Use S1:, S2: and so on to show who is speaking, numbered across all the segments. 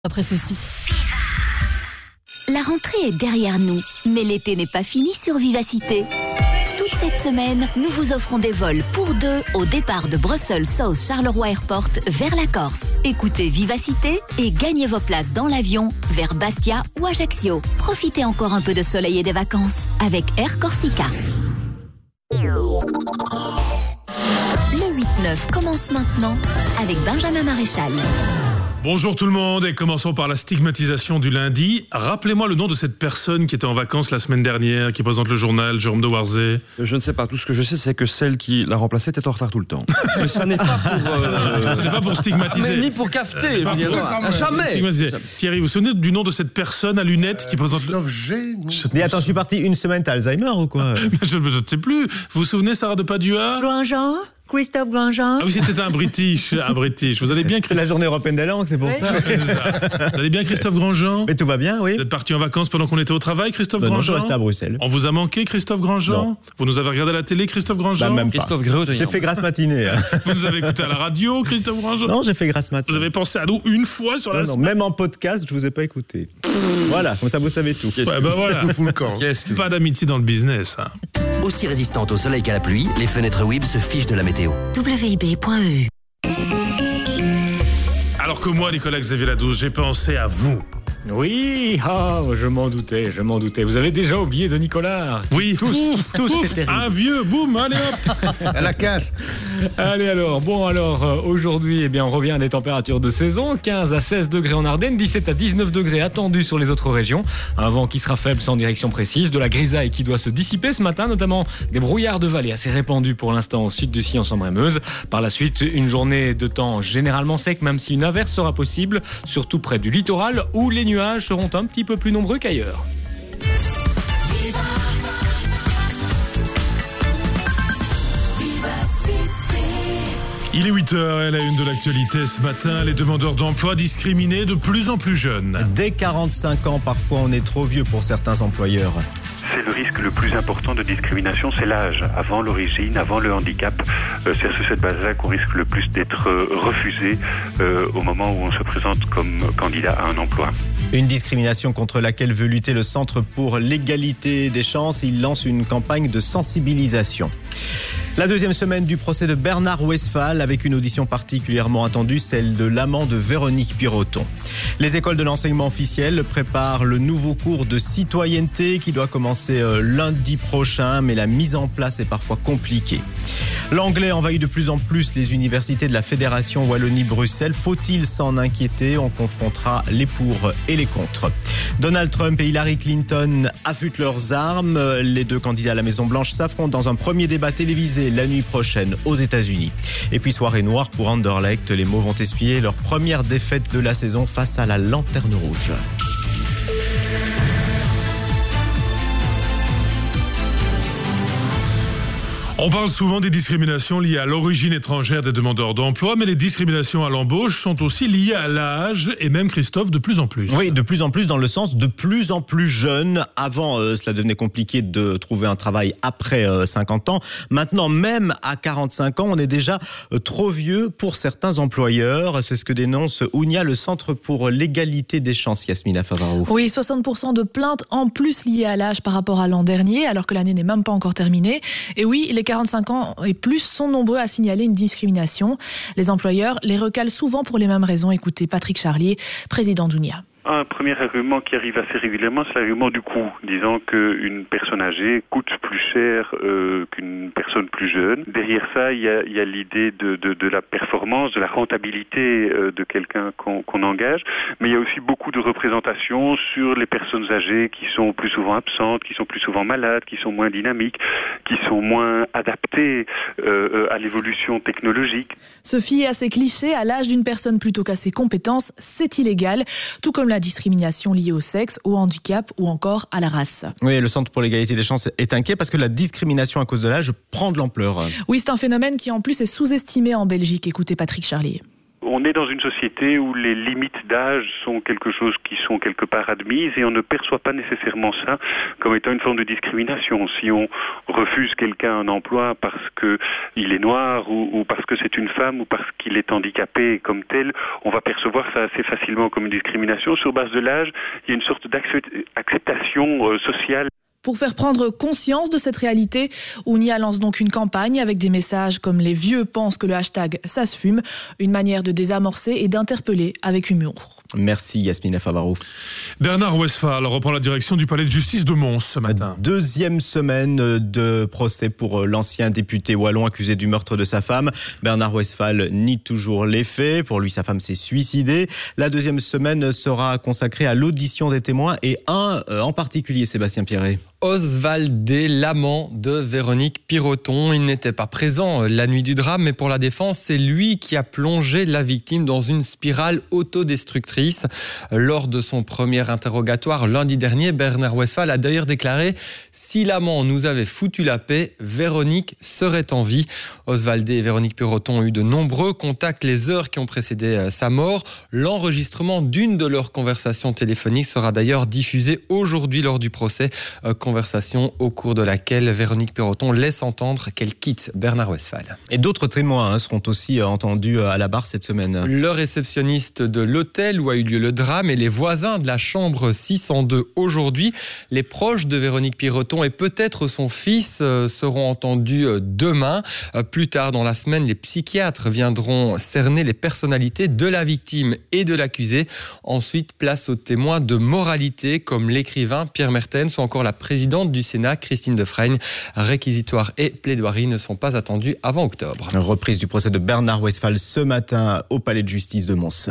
S1: Après ceci.
S2: La rentrée est derrière nous, mais l'été n'est pas fini sur Vivacité. Toute cette semaine, nous vous offrons des vols pour deux au départ de Brussels South Charleroi Airport vers la Corse. Écoutez Vivacité et gagnez vos places dans l'avion vers Bastia ou Ajaccio. Profitez encore un peu de soleil et des vacances avec Air Corsica. Le 8-9 commence maintenant avec Benjamin Maréchal.
S3: Bonjour tout le monde et commençons par la stigmatisation du lundi. Rappelez-moi le nom de cette personne qui était en vacances la semaine dernière, qui présente le journal, Jérôme de Warzé.
S4: Je ne sais pas, tout ce que je sais c'est que celle qui l'a remplacée était en retard tout le temps. Mais ça n'est pas pour...
S3: Ça n'est pas pour stigmatiser.
S4: Mais ni pour cafeter, jamais.
S3: Thierry, vous vous souvenez du nom de cette personne à lunettes qui présente le...
S5: Mais attends, je suis parti une semaine, t'as Alzheimer ou quoi?
S3: je ne sais plus. Vous vous souvenez, Sarah de Padua?
S1: Grandjean, Christophe Grandjean.
S3: Ah oui, c'était un British. Vous allez bien,
S5: C'est la journée européenne des langues, c'est pour ça.
S3: C'est ça. Vous allez bien, Christophe Grandjean?
S5: Mais tout va bien, oui.
S3: Vous êtes parti en vacances pendant qu'on était au travail, Christophe Grandjean?
S5: Non, je suis resté à Bruxelles.
S3: On vous a manqué, Christophe Grandjean?
S5: Non.
S3: Vous nous avez regardé à la télé, Christophe Grandjean?
S5: Bah, même pas.
S4: Christophe Greux,
S5: J'ai fait grasse matinée.
S3: Vous nous avez écouté à la radio, Christophe Grandjean?
S5: Non, j'ai fait grasse matinée.
S3: Vous avez pensé à nous une fois sur la
S5: Non,
S3: semaine?
S5: même en podcast, je vous ai pas écouté. Voilà, comme ça vous savez tout.
S3: Ouais, bah voilà. Pas d'amitié dans le business. Hein.
S6: Aussi résistante au soleil qu'à la pluie, les fenêtres WIB se fichent de la météo.
S2: WIB.eu.
S3: Alors que moi, Nicolas Xavier Ladouze, j'ai pensé à vous.
S7: Oui, je m'en doutais. Vous avez déjà oublié de Nicolas?
S3: Oui.
S7: Tous, c'est terrible.
S3: Un vieux, boum, allez hop.
S8: À la casse.
S7: Allez alors, aujourd'hui, on revient à des températures de saison, 15 à 16 degrés en Ardennes, 17 à 19 degrés attendus sur les autres régions. Un vent qui sera faible sans direction précise, de la grisaille qui doit se dissiper ce matin, notamment des brouillards de vallée assez répandus pour l'instant au sud du Sillon-en-Brémeuse. Par la suite, une journée de temps généralement sec, même si une averse sera possible, surtout près du littoral où les nuages seront un petit peu plus nombreux qu'ailleurs.
S3: Il est 8h et la une de l'actualité ce matin, les demandeurs d'emploi discriminés de plus en plus jeunes.
S5: Dès 45 ans, parfois on est trop vieux pour certains employeurs.
S9: C'est le risque le plus important de discrimination, c'est l'âge. Avant l'origine, avant le handicap, c'est sur cette base-là qu'on risque le plus d'être refusé au moment où on se présente comme candidat à un emploi.
S5: Une discrimination contre laquelle veut lutter le Centre pour l'égalité des chances. Il lance une campagne de sensibilisation. La deuxième semaine du procès de Bernard Westphal avec une audition particulièrement attendue, celle de l'amant de Véronique Piroton. Les écoles de l'enseignement officiel préparent le nouveau cours de citoyenneté qui doit commencer lundi prochain, mais la mise en place est parfois compliquée. L'anglais envahit de plus en plus les universités de la Fédération Wallonie-Bruxelles. Faut-il s'en inquiéter? On confrontera les pour et les contre. Donald Trump et Hillary Clinton affûtent leurs armes. Les deux candidats à la Maison-Blanche s'affrontent dans un premier débat télévisé la nuit prochaine aux États-Unis. Et puis soirée noire pour Anderlecht. Les Mots vont essuyer leur première défaite de la saison face à la Lanterne Rouge.
S3: On parle souvent des discriminations liées à l'origine étrangère des demandeurs d'emploi, mais les discriminations à l'embauche sont aussi liées à l'âge et même, Christophe, de plus en plus.
S5: Oui, de plus en plus dans le sens de plus en plus jeunes. Avant, cela devenait compliqué de trouver un travail après 50 ans. Maintenant, même à 45 ans, on est déjà trop vieux pour certains employeurs. C'est ce que dénonce Ounia, le Centre pour l'égalité des chances, Yasmina Favarou.
S1: Oui, 60% de plaintes en plus liées à l'âge par rapport à l'an dernier, alors que l'année n'est même pas encore terminée. Et oui, les 45 ans et plus sont nombreux à signaler une discrimination. Les employeurs les recalent souvent pour les mêmes raisons. Écoutez Patrick Charlier, président d'Ounia.
S9: Un premier argument qui arrive assez régulièrement, c'est l'argument du coût, disant qu'une personne âgée coûte plus cher qu'une personne plus jeune. Derrière ça, il y a l'idée de la performance, de la rentabilité de quelqu'un qu'on engage, mais il y a aussi beaucoup de représentations sur les personnes âgées qui sont plus souvent absentes, qui sont plus souvent malades, qui sont moins dynamiques, qui sont moins adaptées à l'évolution technologique.
S1: Se fier à ces clichés à l'âge d'une personne plutôt qu'à ses compétences, c'est illégal, tout comme la discrimination liée au sexe, au handicap ou encore à la race.
S5: Oui, le Centre pour l'égalité des chances est inquiet parce que la discrimination à cause de l'âge prend de l'ampleur.
S1: Oui, c'est un phénomène qui en plus est sous-estimé en Belgique. Écoutez Patrick Charlier.
S9: On est dans une société où les limites d'âge sont quelque chose qui sont quelque part admises et on ne perçoit pas nécessairement ça comme étant une forme de discrimination. Si on refuse quelqu'un un emploi parce qu'il est noir ou parce que c'est une femme ou parce qu'il est handicapé comme tel, on va percevoir ça assez facilement comme une discrimination. Sur base de l'âge, il y a une sorte d'acceptation sociale.
S1: Pour faire prendre conscience de cette réalité, Ounia lance donc une campagne avec des messages comme « Les vieux pensent que le hashtag ça se fume », une manière de désamorcer et d'interpeller avec humour.
S5: Merci Yasmina Favarou.
S3: Bernard Westphal reprend la direction du palais de justice de Mons ce matin.
S5: Deuxième semaine de procès pour l'ancien député wallon accusé du meurtre de sa femme. Bernard Westphal nie toujours les faits. Pour lui, sa femme s'est suicidée. La deuxième semaine sera consacrée à l'audition des témoins et un en particulier, Sébastien Pierret.
S8: Oswald D., l'amant de Véronique Piroton. Il n'était pas présent la nuit du drame, mais pour la défense, c'est lui qui a plongé la victime dans une spirale autodestructrice. Lors de son premier interrogatoire lundi dernier, Bernard Westphal a d'ailleurs déclaré « Si l'amant nous avait foutu la paix, Véronique serait en vie ». Oswald D. et Véronique Piroton ont eu de nombreux contacts les heures qui ont précédé sa mort. L'enregistrement d'une de leurs conversations téléphoniques sera d'ailleurs diffusé aujourd'hui lors du procès. Conversation au cours de laquelle Véronique Piroton laisse entendre qu'elle quitte Bernard Westphal.
S5: Et d'autres témoins seront aussi entendus à la barre cette semaine.
S8: Le réceptionniste de l'hôtel où a eu lieu le drame et les voisins de la chambre 602 aujourd'hui. Les proches de Véronique Piroton et peut-être son fils seront entendus demain. Plus tard dans la semaine, les psychiatres viendront cerner les personnalités de la victime et de l'accusé. Ensuite, place aux témoins de moralité comme l'écrivain Pierre Mertens ou encore la présidente du Sénat, Christine Defraigne. Réquisitoire et plaidoirie ne sont pas attendus avant octobre.
S5: Reprise du procès de Bernard Westphal ce matin au palais de justice de Mons.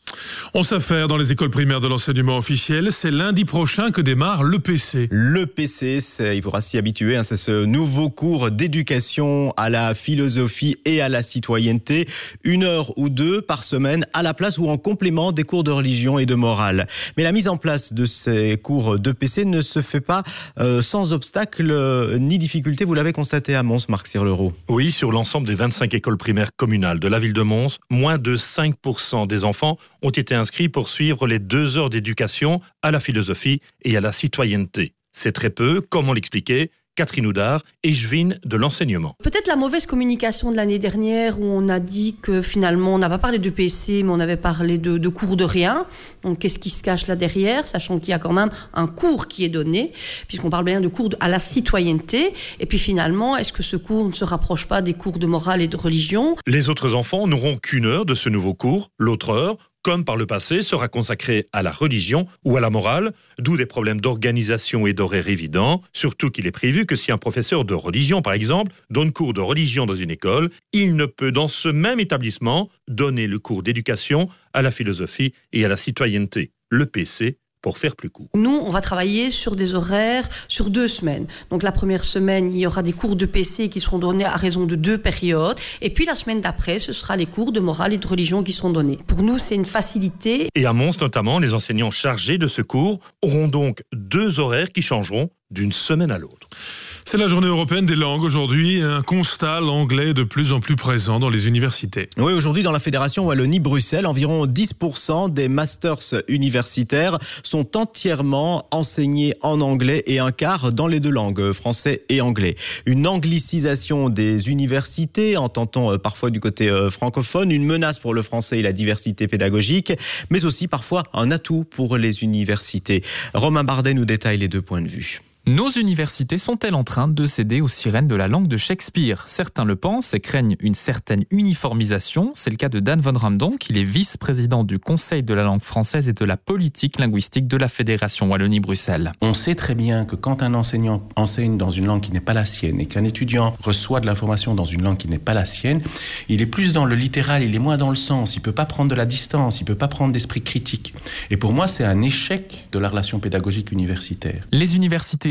S3: On s'affaire dans les écoles primaires de l'enseignement officiel. C'est lundi prochain que démarre l'EPC.
S5: L'EPC, il faudra s'y habituer. C'est ce nouveau cours d'éducation à la philosophie et à la citoyenneté. 1 heure ou 2 par semaine à la place ou en complément des cours de religion et de morale. Mais la mise en place de ces cours d'EPC ne se fait pas sans obstacle ni difficulté. Vous l'avez constaté à Mons, Marc Sirleroux.
S10: Oui, sur l'ensemble des 25 écoles primaires communales de la ville de Mons, moins de 5% des enfants ont été inscrits pour suivre les 2 heures d'éducation à la philosophie et à la citoyenneté. C'est très peu, comme on l'expliquait Catherine Houdard, échevine de l'enseignement.
S11: Peut-être la mauvaise communication de l'année dernière où on a dit que finalement on n'a pas parlé de PC mais on avait parlé de cours de rien. Donc qu'est-ce qui se cache là derrière, sachant qu'il y a quand même un cours qui est donné, puisqu'on parle bien de cours à la citoyenneté. Et puis finalement, est-ce que ce cours ne se rapproche pas des cours de morale et de religion ?
S10: Les autres enfants n'auront qu'1 heure de ce nouveau cours. L'autre heure, comme par le passé, sera consacrée à la religion ou à la morale, d'où des problèmes d'organisation et d'horaire évidents, surtout qu'il est prévu que si un professeur de religion, par exemple, donne cours de religion dans une école, il ne peut dans ce même établissement donner le cours d'éducation à la philosophie et à la citoyenneté, le PC, pour faire plus court.
S11: Nous, on va travailler sur des horaires sur 2 semaines. Donc la première semaine, il y aura des cours de PC qui seront donnés à raison de 2 périodes. Et puis la semaine d'après, ce sera les cours de morale et de religion qui seront donnés. Pour nous, c'est une facilité.
S10: Et à Mons, notamment, les enseignants chargés de ce cours auront donc 2 horaires qui changeront d'une semaine à l'autre.
S3: C'est la journée européenne des langues aujourd'hui. Un constat, l'anglais de plus en plus présent dans les universités.
S5: Oui, aujourd'hui, dans la Fédération Wallonie-Bruxelles, environ 10% des masters universitaires sont entièrement enseignés en anglais et 1/4 dans les 2 langues, français et anglais. Une anglicisation des universités, entend-on parfois du côté francophone, une menace pour le français et la diversité pédagogique, mais aussi parfois un atout pour les universités. Romain Bardet nous détaille les 2 points de vue.
S12: Nos universités sont-elles en train de céder aux sirènes de la langue de Shakespeare ? Certains le pensent et craignent une certaine uniformisation. C'est le cas de Dan Von Ramdonk, il est vice-président du Conseil de la langue française et de la politique linguistique de la Fédération Wallonie-Bruxelles.
S13: On sait très bien que quand un enseignant enseigne dans une langue qui n'est pas la sienne et qu'un étudiant reçoit de l'information dans une langue qui n'est pas la sienne, il est plus dans le littéral, il est moins dans le sens, il ne peut pas prendre de la distance, il ne peut pas prendre d'esprit critique. Et pour moi, c'est un échec de la relation pédagogique universitaire.
S12: Les universités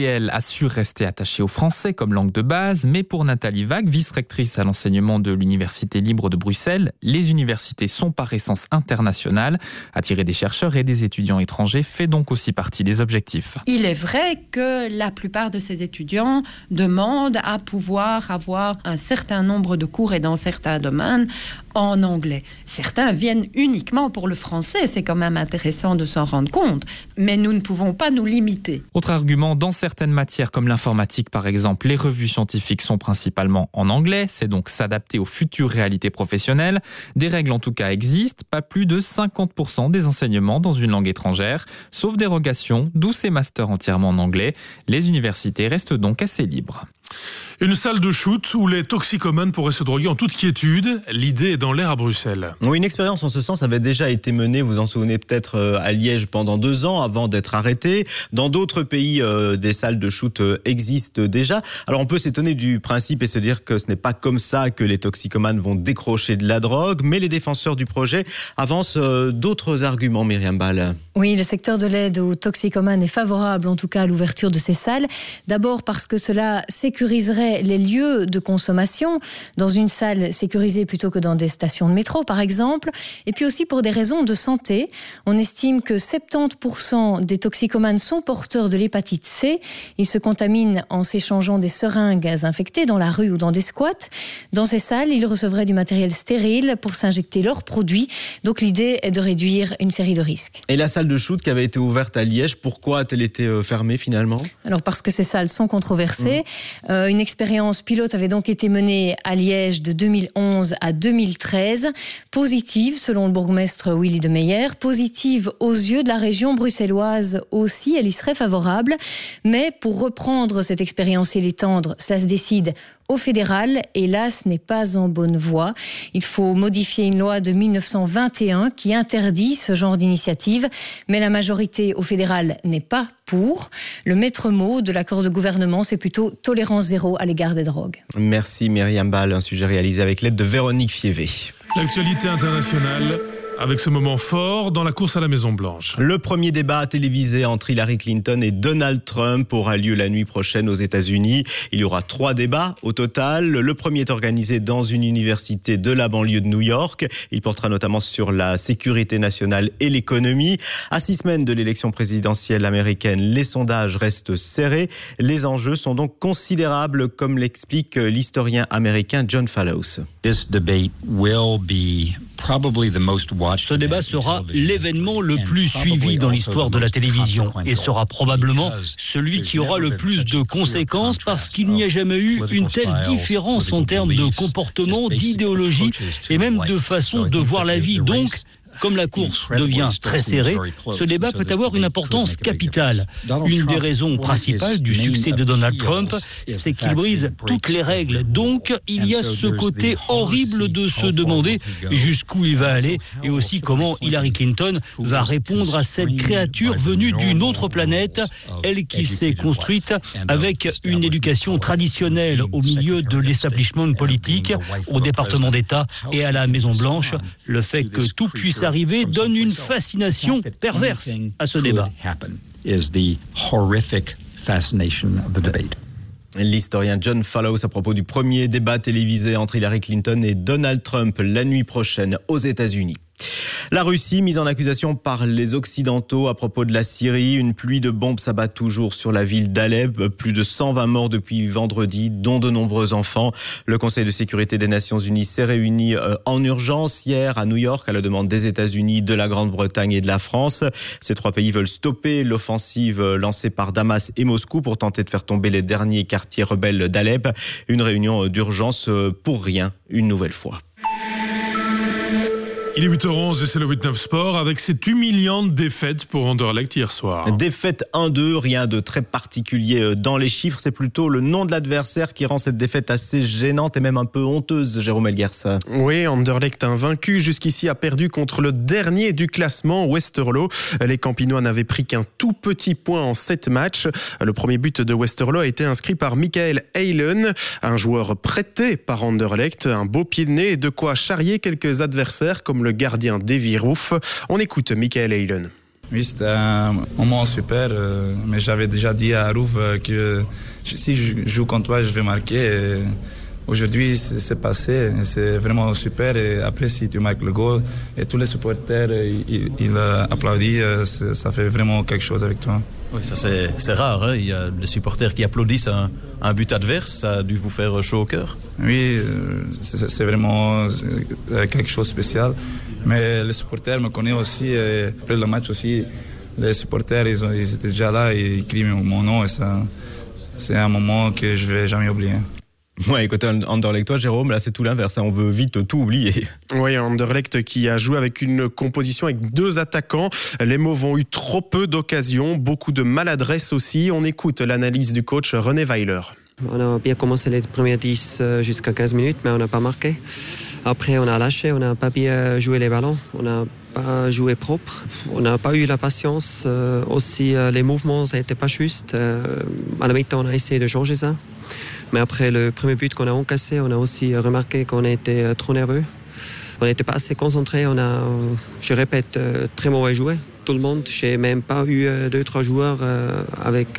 S12: elle, assure rester attachée au français comme langue de base, mais pour Nathalie Vague, vice-rectrice à l'enseignement de l'Université libre de Bruxelles, les universités sont par essence internationales. Attirer des chercheurs et des étudiants étrangers fait donc aussi partie des objectifs.
S14: Il est vrai que la plupart de ces étudiants demandent à pouvoir avoir un certain nombre de cours et dans certains domaines en anglais. Certains viennent uniquement pour le français, c'est quand même intéressant de s'en rendre compte, mais nous ne pouvons pas nous limiter.
S12: Autre argument, dans certaines matières comme l'informatique par exemple, les revues scientifiques sont principalement en anglais, c'est donc s'adapter aux futures réalités professionnelles. Des règles en tout cas existent, pas plus de 50% des enseignements dans une langue étrangère, sauf dérogation, d'où ces masters entièrement en anglais. Les universités restent donc assez libres.
S3: Une salle de shoot où les toxicomanes pourraient se droguer en toute quiétude. L'idée est dans l'air à Bruxelles.
S5: Oui, une expérience en ce sens avait déjà été menée, vous en souvenez peut-être, à Liège pendant 2 ans avant d'être arrêtée. Dans d'autres pays, des salles de shoot existent déjà. Alors on peut s'étonner du principe et se dire que ce n'est pas comme ça que les toxicomanes vont décrocher de la drogue, mais les défenseurs du projet avancent d'autres arguments, Myriam Ball.
S15: Oui, le secteur de l'aide aux toxicomanes est favorable en tout cas à l'ouverture de ces salles. D'abord parce que cela sécuriserait les lieux de consommation dans une salle sécurisée plutôt que dans des stations de métro par exemple, et puis aussi pour des raisons de santé. On estime que 70% des toxicomanes sont porteurs de l'hépatite C. Ils se contaminent en s'échangeant des seringues infectées dans la rue ou dans des squats. Dans ces salles, ils recevraient du matériel stérile pour s'injecter leurs produits. Donc l'idée est de réduire une série de risques.
S5: Et la salle de shoot qui avait été ouverte à Liège, pourquoi a-t-elle été fermée finalement ?
S15: Alors parce que ces salles sont controversées. Une expérience pilote avait donc été menée à Liège de 2011 à 2013. Positive, selon le bourgmestre Willy de Meyer. Positive aux yeux de la région bruxelloise aussi, elle y serait favorable. Mais pour reprendre cette expérience et l'étendre, cela se décide au fédéral, et là, ce n'est pas en bonne voie. Il faut modifier une loi de 1921 qui interdit ce genre d'initiative, mais la majorité au fédéral n'est pas pour. Le maître mot de l'accord de gouvernement, c'est plutôt tolérance zéro à l'égard des drogues.
S5: Merci Myriam Ball, un sujet réalisé avec l'aide de Véronique Fievé.
S3: L'actualité internationale avec ce moment fort dans la course à la Maison-Blanche.
S5: Le premier débat télévisé entre Hillary Clinton et Donald Trump aura lieu la nuit prochaine aux États-Unis. Il y aura 3 débats au total. Le premier est organisé dans une université de la banlieue de New York. Il portera notamment sur la sécurité nationale et l'économie. À 6 semaines de l'élection présidentielle américaine, les sondages restent serrés. Les enjeux sont donc considérables, comme l'explique l'historien américain John Fallows.
S16: This debate will be Ce débat sera l'événement le plus suivi dans l'histoire de la télévision et sera probablement celui qui aura le plus de conséquences parce qu'il n'y a jamais eu une telle différence en termes de comportement, d'idéologie et même de façon de voir la vie. Donc, comme la course devient très serrée, ce débat peut avoir une importance capitale. Une des raisons principales du succès de Donald Trump, c'est qu'il brise toutes les règles. Donc, il y a ce côté horrible de se demander jusqu'où il va aller et aussi comment Hillary Clinton va répondre à cette créature venue d'une autre planète, elle qui s'est construite avec une éducation traditionnelle au milieu de l'establishment politique, au département d'État et à la Maison-Blanche. Le fait que tout puisse arriver donne une fascination perverse à ce débat.
S5: L'historien John Fallows à propos du premier débat télévisé entre Hillary Clinton et Donald Trump la nuit prochaine aux États-Unis. La Russie, mise en accusation par les Occidentaux à propos de la Syrie. Une pluie de bombes s'abat toujours sur la ville d'Alep. Plus de 120 morts depuis vendredi, dont de nombreux enfants. Le Conseil de sécurité des Nations Unies s'est réuni en urgence hier à New York à la demande des États-Unis, de la Grande-Bretagne et de la France. Ces 3 pays veulent stopper l'offensive lancée par Damas et Moscou pour tenter de faire tomber les derniers quartiers rebelles d'Alep. Une réunion d'urgence pour rien, une nouvelle fois.
S3: Il est 8h11 et c'est le 8-9 Sport avec cette humiliante défaite pour Anderlecht hier soir.
S5: Défaite 1-2, rien de très particulier dans les chiffres. C'est plutôt le nom de l'adversaire qui rend cette défaite assez gênante et même un peu honteuse, Jérôme Elguers.
S17: Oui, Anderlecht invaincu jusqu'ici a perdu contre le dernier du classement, Westerlo. Les Campinois n'avaient pris qu'un tout petit point en 7 matchs. Le premier but de Westerlo a été inscrit par Michael Eilen, un joueur prêté par Anderlecht. Un beau pied de nez et de quoi charrier quelques adversaires comme le gardien Davy Roof. On écoute Michael Eilen.
S18: Oui, c'était un moment super, mais j'avais déjà dit à Rouv que si je joue contre toi, je vais marquer. Aujourd'hui, c'est passé, c'est vraiment super. Et après, si tu marques le goal, et tous les supporters, ils applaudissent, ça fait vraiment quelque chose avec toi.
S19: Oui, ça c'est rare, hein. Il y a des supporters qui applaudissent un but adverse, ça a dû vous faire chaud au cœur?
S18: Oui, c'est vraiment quelque chose de spécial. Mais les supporters me connaissent aussi, et après le match aussi, les supporters, ils étaient déjà là, et ils crient mon nom, et ça, c'est un moment que je vais jamais oublier.
S5: Ouais, côté Anderlecht, toi Jérôme, là c'est tout l'inverse, hein. On veut vite tout oublier.
S17: Oui, Anderlecht qui a joué avec une composition avec 2 attaquants. Les Mauves ont eu trop peu d'occasions, beaucoup de maladresse aussi. On écoute l'analyse du coach René Weiler.
S20: On a bien commencé les premières 10 jusqu'à 15 minutes, mais on n'a pas marqué. Après, on a lâché, on n'a pas bien joué les ballons, on n'a pas joué propre, on n'a pas eu la patience. Aussi, les mouvements, ça n'était pas juste. À la mi-temps, on a essayé de changer ça. Mais après le premier but qu'on a encaissé, on a aussi remarqué qu'on était trop nerveux. On n'était pas assez concentré, je répète, très mauvais joué. Tout le monde, j'ai même pas eu 2-3 joueurs avec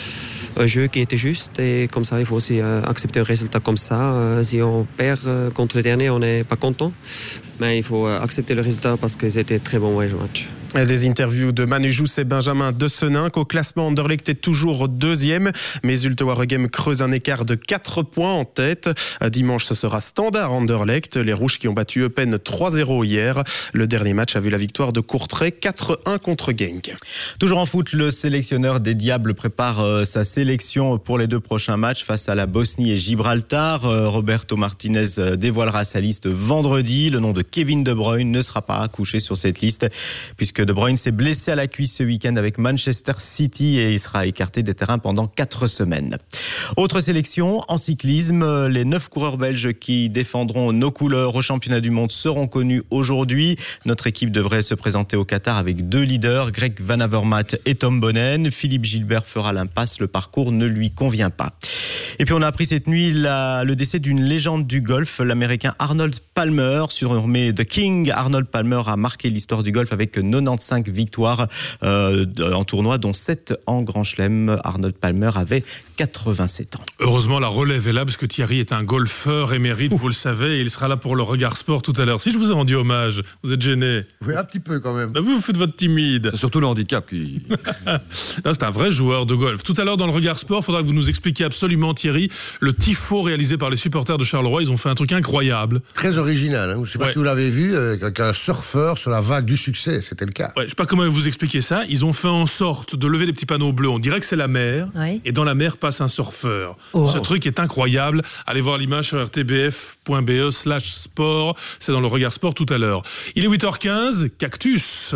S20: un jeu qui était juste. Et comme ça, il faut aussi accepter un résultat comme ça. Si on perd contre le dernier, on n'est pas content. Mais il faut accepter le résultat parce que c'était très bon match.
S17: Des interviews de Manu Jousse et Benjamin De Senin. Qu'au classement, Anderlecht est toujours 2e, mais Zulte Waregem creuse un écart de 4 points en tête. Dimanche, ce sera Standard Anderlecht, les Rouges qui ont battu Eupen 3-0 hier. Le dernier match a vu la victoire de Courtrai 4-1 contre Genk.
S5: Toujours en foot, le sélectionneur des Diables prépare sa sélection pour les 2 prochains matchs face à la Bosnie et Gibraltar. Roberto Martinez dévoilera sa liste vendredi. Le nom de Kevin De Bruyne ne sera pas couché sur cette liste puisque De Bruyne s'est blessé à la cuisse ce week-end avec Manchester City et il sera écarté des terrains pendant 4 semaines. Autre sélection, en cyclisme, les 9 coureurs belges qui défendront nos couleurs au championnat du monde seront connus aujourd'hui. Notre équipe devrait se présenter au Qatar avec 2 leaders, Greg Van Avermaet et Tom Bonnen. Philippe Gilbert fera l'impasse, le parcours ne lui convient pas. Et puis on a appris cette nuit le décès d'une légende du golf, l'américain Arnold Palmer, surnommé The King. Arnold Palmer a marqué l'histoire du golf avec 95 victoires en tournoi, dont 7 en Grand Chelem. Arnold Palmer avait 87 ans.
S3: Heureusement, la relève est là, parce que Thierry est un golfeur émérite, vous le savez, et il sera là pour le regard sport tout à l'heure. Si je vous ai rendu hommage, vous êtes gêné?
S21: Oui, un petit peu quand même.
S3: Vous faites votre timide.
S4: C'est surtout le handicap qui...
S3: Non, c'est un vrai joueur de golf. Tout à l'heure, dans le regard sport, il faudra que vous nous expliquiez absolument, Thierry, le tifo réalisé par les supporters de Charleroi. Ils ont fait un truc incroyable.
S21: Très original. Hein. Je ne sais pas si vous l'avez vu, avec un surfeur sur la vague du succès. C'était le cas.
S3: Ouais, je ne sais pas comment vous expliquer ça. Ils ont fait en sorte de lever des petits panneaux bleus. On dirait que c'est la mer. Oui. Et dans la mer passe un surfeur. Oh. Ce truc est incroyable. Allez voir l'image sur rtbf.be/sport. C'est dans le regard sport tout à l'heure. Il est 8h15. Cactus.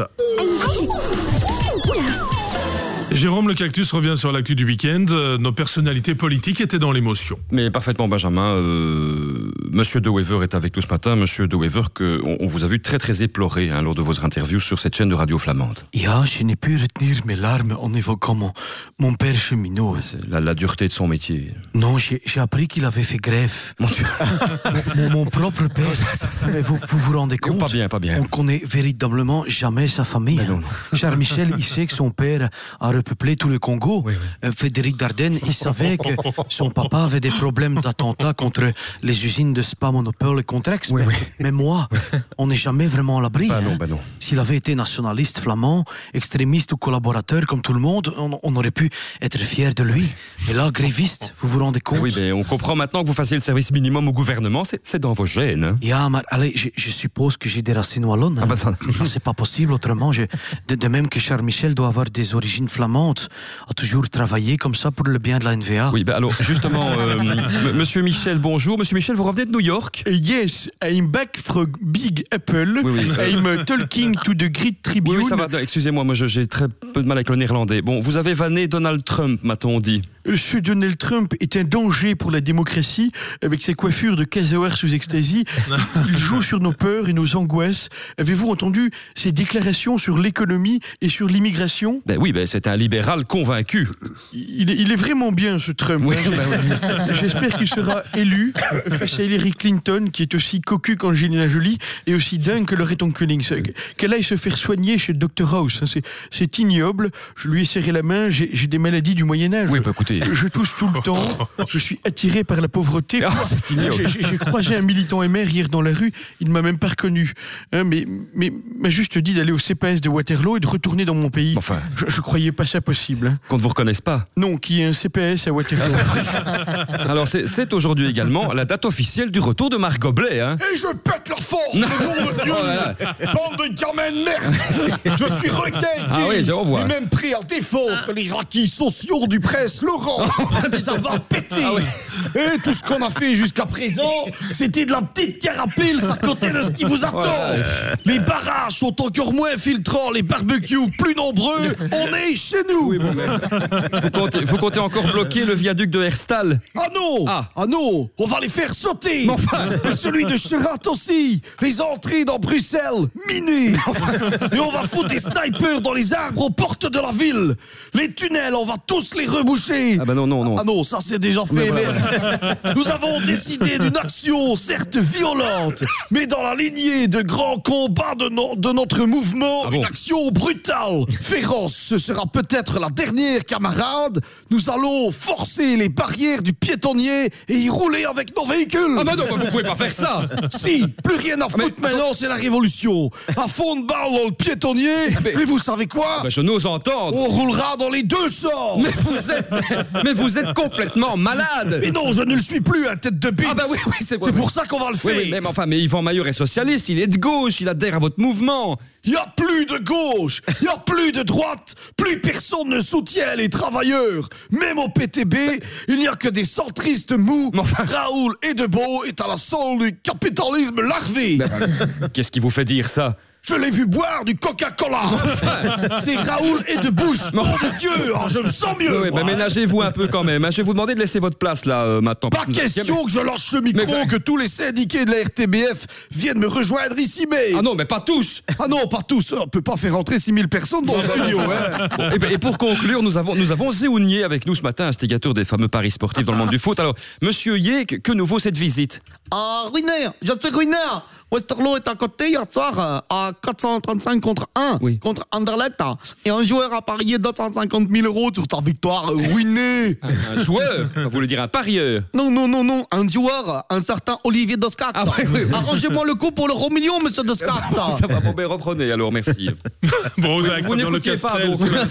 S3: Jérôme, le Cactus revient sur l'actu du week-end. Nos personnalités politiques étaient dans l'émotion.
S4: Mais parfaitement, Benjamin. Monsieur De Wever est avec nous ce matin. Monsieur De Wever, on vous a vu très très éploré lors de vos interviews sur cette chaîne de radio flamande.
S22: Ja, je n'ai pu retenir mes larmes en évoquant mon père cheminot.
S4: C'est la dureté de son métier.
S22: Non, j'ai appris qu'il avait fait greffe.
S4: Mon Dieu.
S22: mon propre père. Mais vous vous rendez compte?
S4: Pas bien.
S22: On connaît véritablement jamais sa famille.
S4: Non.
S22: Charles Michel, il sait que son père a repeuplé tout le Congo. Oui. Frédéric Dardenne, il savait que son papa avait des problèmes d'attentats contre les usines de Spa Monopole et Contrex. Oui. Mais moi, on n'est jamais vraiment à l'abri.
S4: Non.
S22: S'il avait été nationaliste flamand, extrémiste ou collaborateur comme tout le monde, on aurait pu être fier de lui. Et là, gréviste, vous vous rendez compte?
S4: Oui, mais on comprend maintenant que vous fassiez le service minimum au gouvernement. C'est dans vos gènes. Hein.
S22: Yeah, mais allez, je suppose que j'ai des racines wallonnes. C'est pas possible autrement. De même que Charles Michel doit avoir des origines flamandes, a toujours travaillé comme ça pour le bien de la NVA.
S4: Oui, alors justement, Monsieur Michel, bonjour. Monsieur Michel, vous revenez de New York?
S22: Yes, I'm back from Big Apple. Oui. I'm talking to the Great Tribune.
S4: Oui, ça va. Excusez-moi, moi j'ai très peu de mal avec le néerlandais. Bon, vous avez vanné Donald Trump, m'a-t-on dit.
S22: Ce Donald Trump est un danger pour la démocratie avec ses coiffures de casoar sous ecstasy. Il joue sur nos peurs et nos angoisses. Avez-vous entendu ses déclarations sur l'économie et sur l'immigration?
S4: Oui, c'est un libéral convaincu.
S22: Il est vraiment bien, ce Trump.
S4: Oui.
S22: J'espère qu'il sera élu face à Hillary Clinton, qui est aussi cocu qu'Angelina Jolie et aussi dingue que Loretta Cummings. Qu'elle aille se faire soigner chez Dr House. C'est ignoble. Je lui ai serré la main. J'ai des maladies du Moyen-Âge.
S4: Oui, écoutez.
S22: Je tousse tout le temps. Je suis attiré par la pauvreté.
S4: C'est ignoble.
S22: J'ai croisé un militant MR hier dans la rue. Il ne m'a même pas reconnu. Mais m'a juste dit d'aller au CPS de Waterloo et de retourner dans mon pays.
S4: Enfin.
S22: Je croyais pas ça possible.
S4: Qu'on ne vous reconnaisse pas?
S22: Non, qu'il y ait un CPS à Waterloo.
S4: Alors, c'est aujourd'hui également la date officielle du retour de Marc Goblet.
S2: Et je pète la force, le nom de Dieu. Bande de gamins de merde. Je suis requin. Et même prêt à défendre les acquis sociaux du presse Laurent. Ça va péter. Et tout ce qu'on a fait jusqu'à présent, c'était de la petite carapille à côté de ce qui vous attend. Les barrages sont encore moins filtrants, les barbecues plus nombreux. On est chez nous.
S4: Vous comptez encore bloquer le viaduc de Herstal?
S2: Ah non, on va les faire sauter. Et celui de Cherat aussi. Les entrées dans Bruxelles, minées. Et on va foutre des snipers dans les arbres aux portes de la ville. Les tunnels, on va tous les reboucher.
S4: Non.
S2: Ah non, ça c'est déjà fait. Nous avons décidé d'une action certes violente, mais dans la lignée de grands combats de notre mouvement, une action brutale, féroce. Ce sera peut-être la dernière, camarade. Nous allons forcer les barrières du piétonnier et y rouler avec nos véhicules.
S4: Vous pouvez pas faire ça.
S2: Si, plus rien à foutre maintenant, c'est la révolution. À fond de balle dans le piétonnier. Et vous savez quoi?
S4: Je n'ose entendre.
S2: On roulera dans les deux sens.
S4: Mais vous êtes complètement malade.
S2: Mais non, je ne le suis plus, à tête de bite.
S4: C'est
S2: pour ça qu'on va le faire.
S4: Mais Yvan Maillot est socialiste, il est de gauche, il adhère à votre mouvement.
S2: Il n'y a plus de gauche, il n'y a plus de droite, plus personne ne soutient les travailleurs. Même au PTB, il n'y a que des centristes mous. Raoul Edebeau est à la solde du capitalisme larvé.
S4: Qu'est-ce qui vous fait dire ça?
S2: Je l'ai vu boire du Coca-Cola. C'est Raoul Edebouche. Mon Dieu, je me sens mieux.
S4: Ménagez-vous un peu quand même. Je vais vous demander de laisser votre place là maintenant.
S2: Pas question que je lâche ce micro, que tous les syndiqués de la RTBF viennent me rejoindre ici, mais...
S4: Ah non, mais pas tous.
S2: Ah non, pas tous. On peut pas faire rentrer 6000 personnes dans le studio.
S4: Et pour conclure, nous avons Zéounier avec nous ce matin, instigateur des fameux paris sportifs dans le monde du foot. Alors, monsieur Yé, que nous vaut cette visite?
S6: Ruiner, je suis Ruiner. Westerlo est à côté hier soir à 435 contre 1 contre Anderlecht et un joueur a parié 250 000 € sur sa victoire ruinée.
S4: Un joueur? Vous voulez dire un parieur?
S6: Non, un joueur, un certain Olivier Doscat. Arrangez-moi le coup pour l'euro million, monsieur Doscat.
S4: Ça va, reprenez alors, merci.
S3: Avec Fabien Le Castel.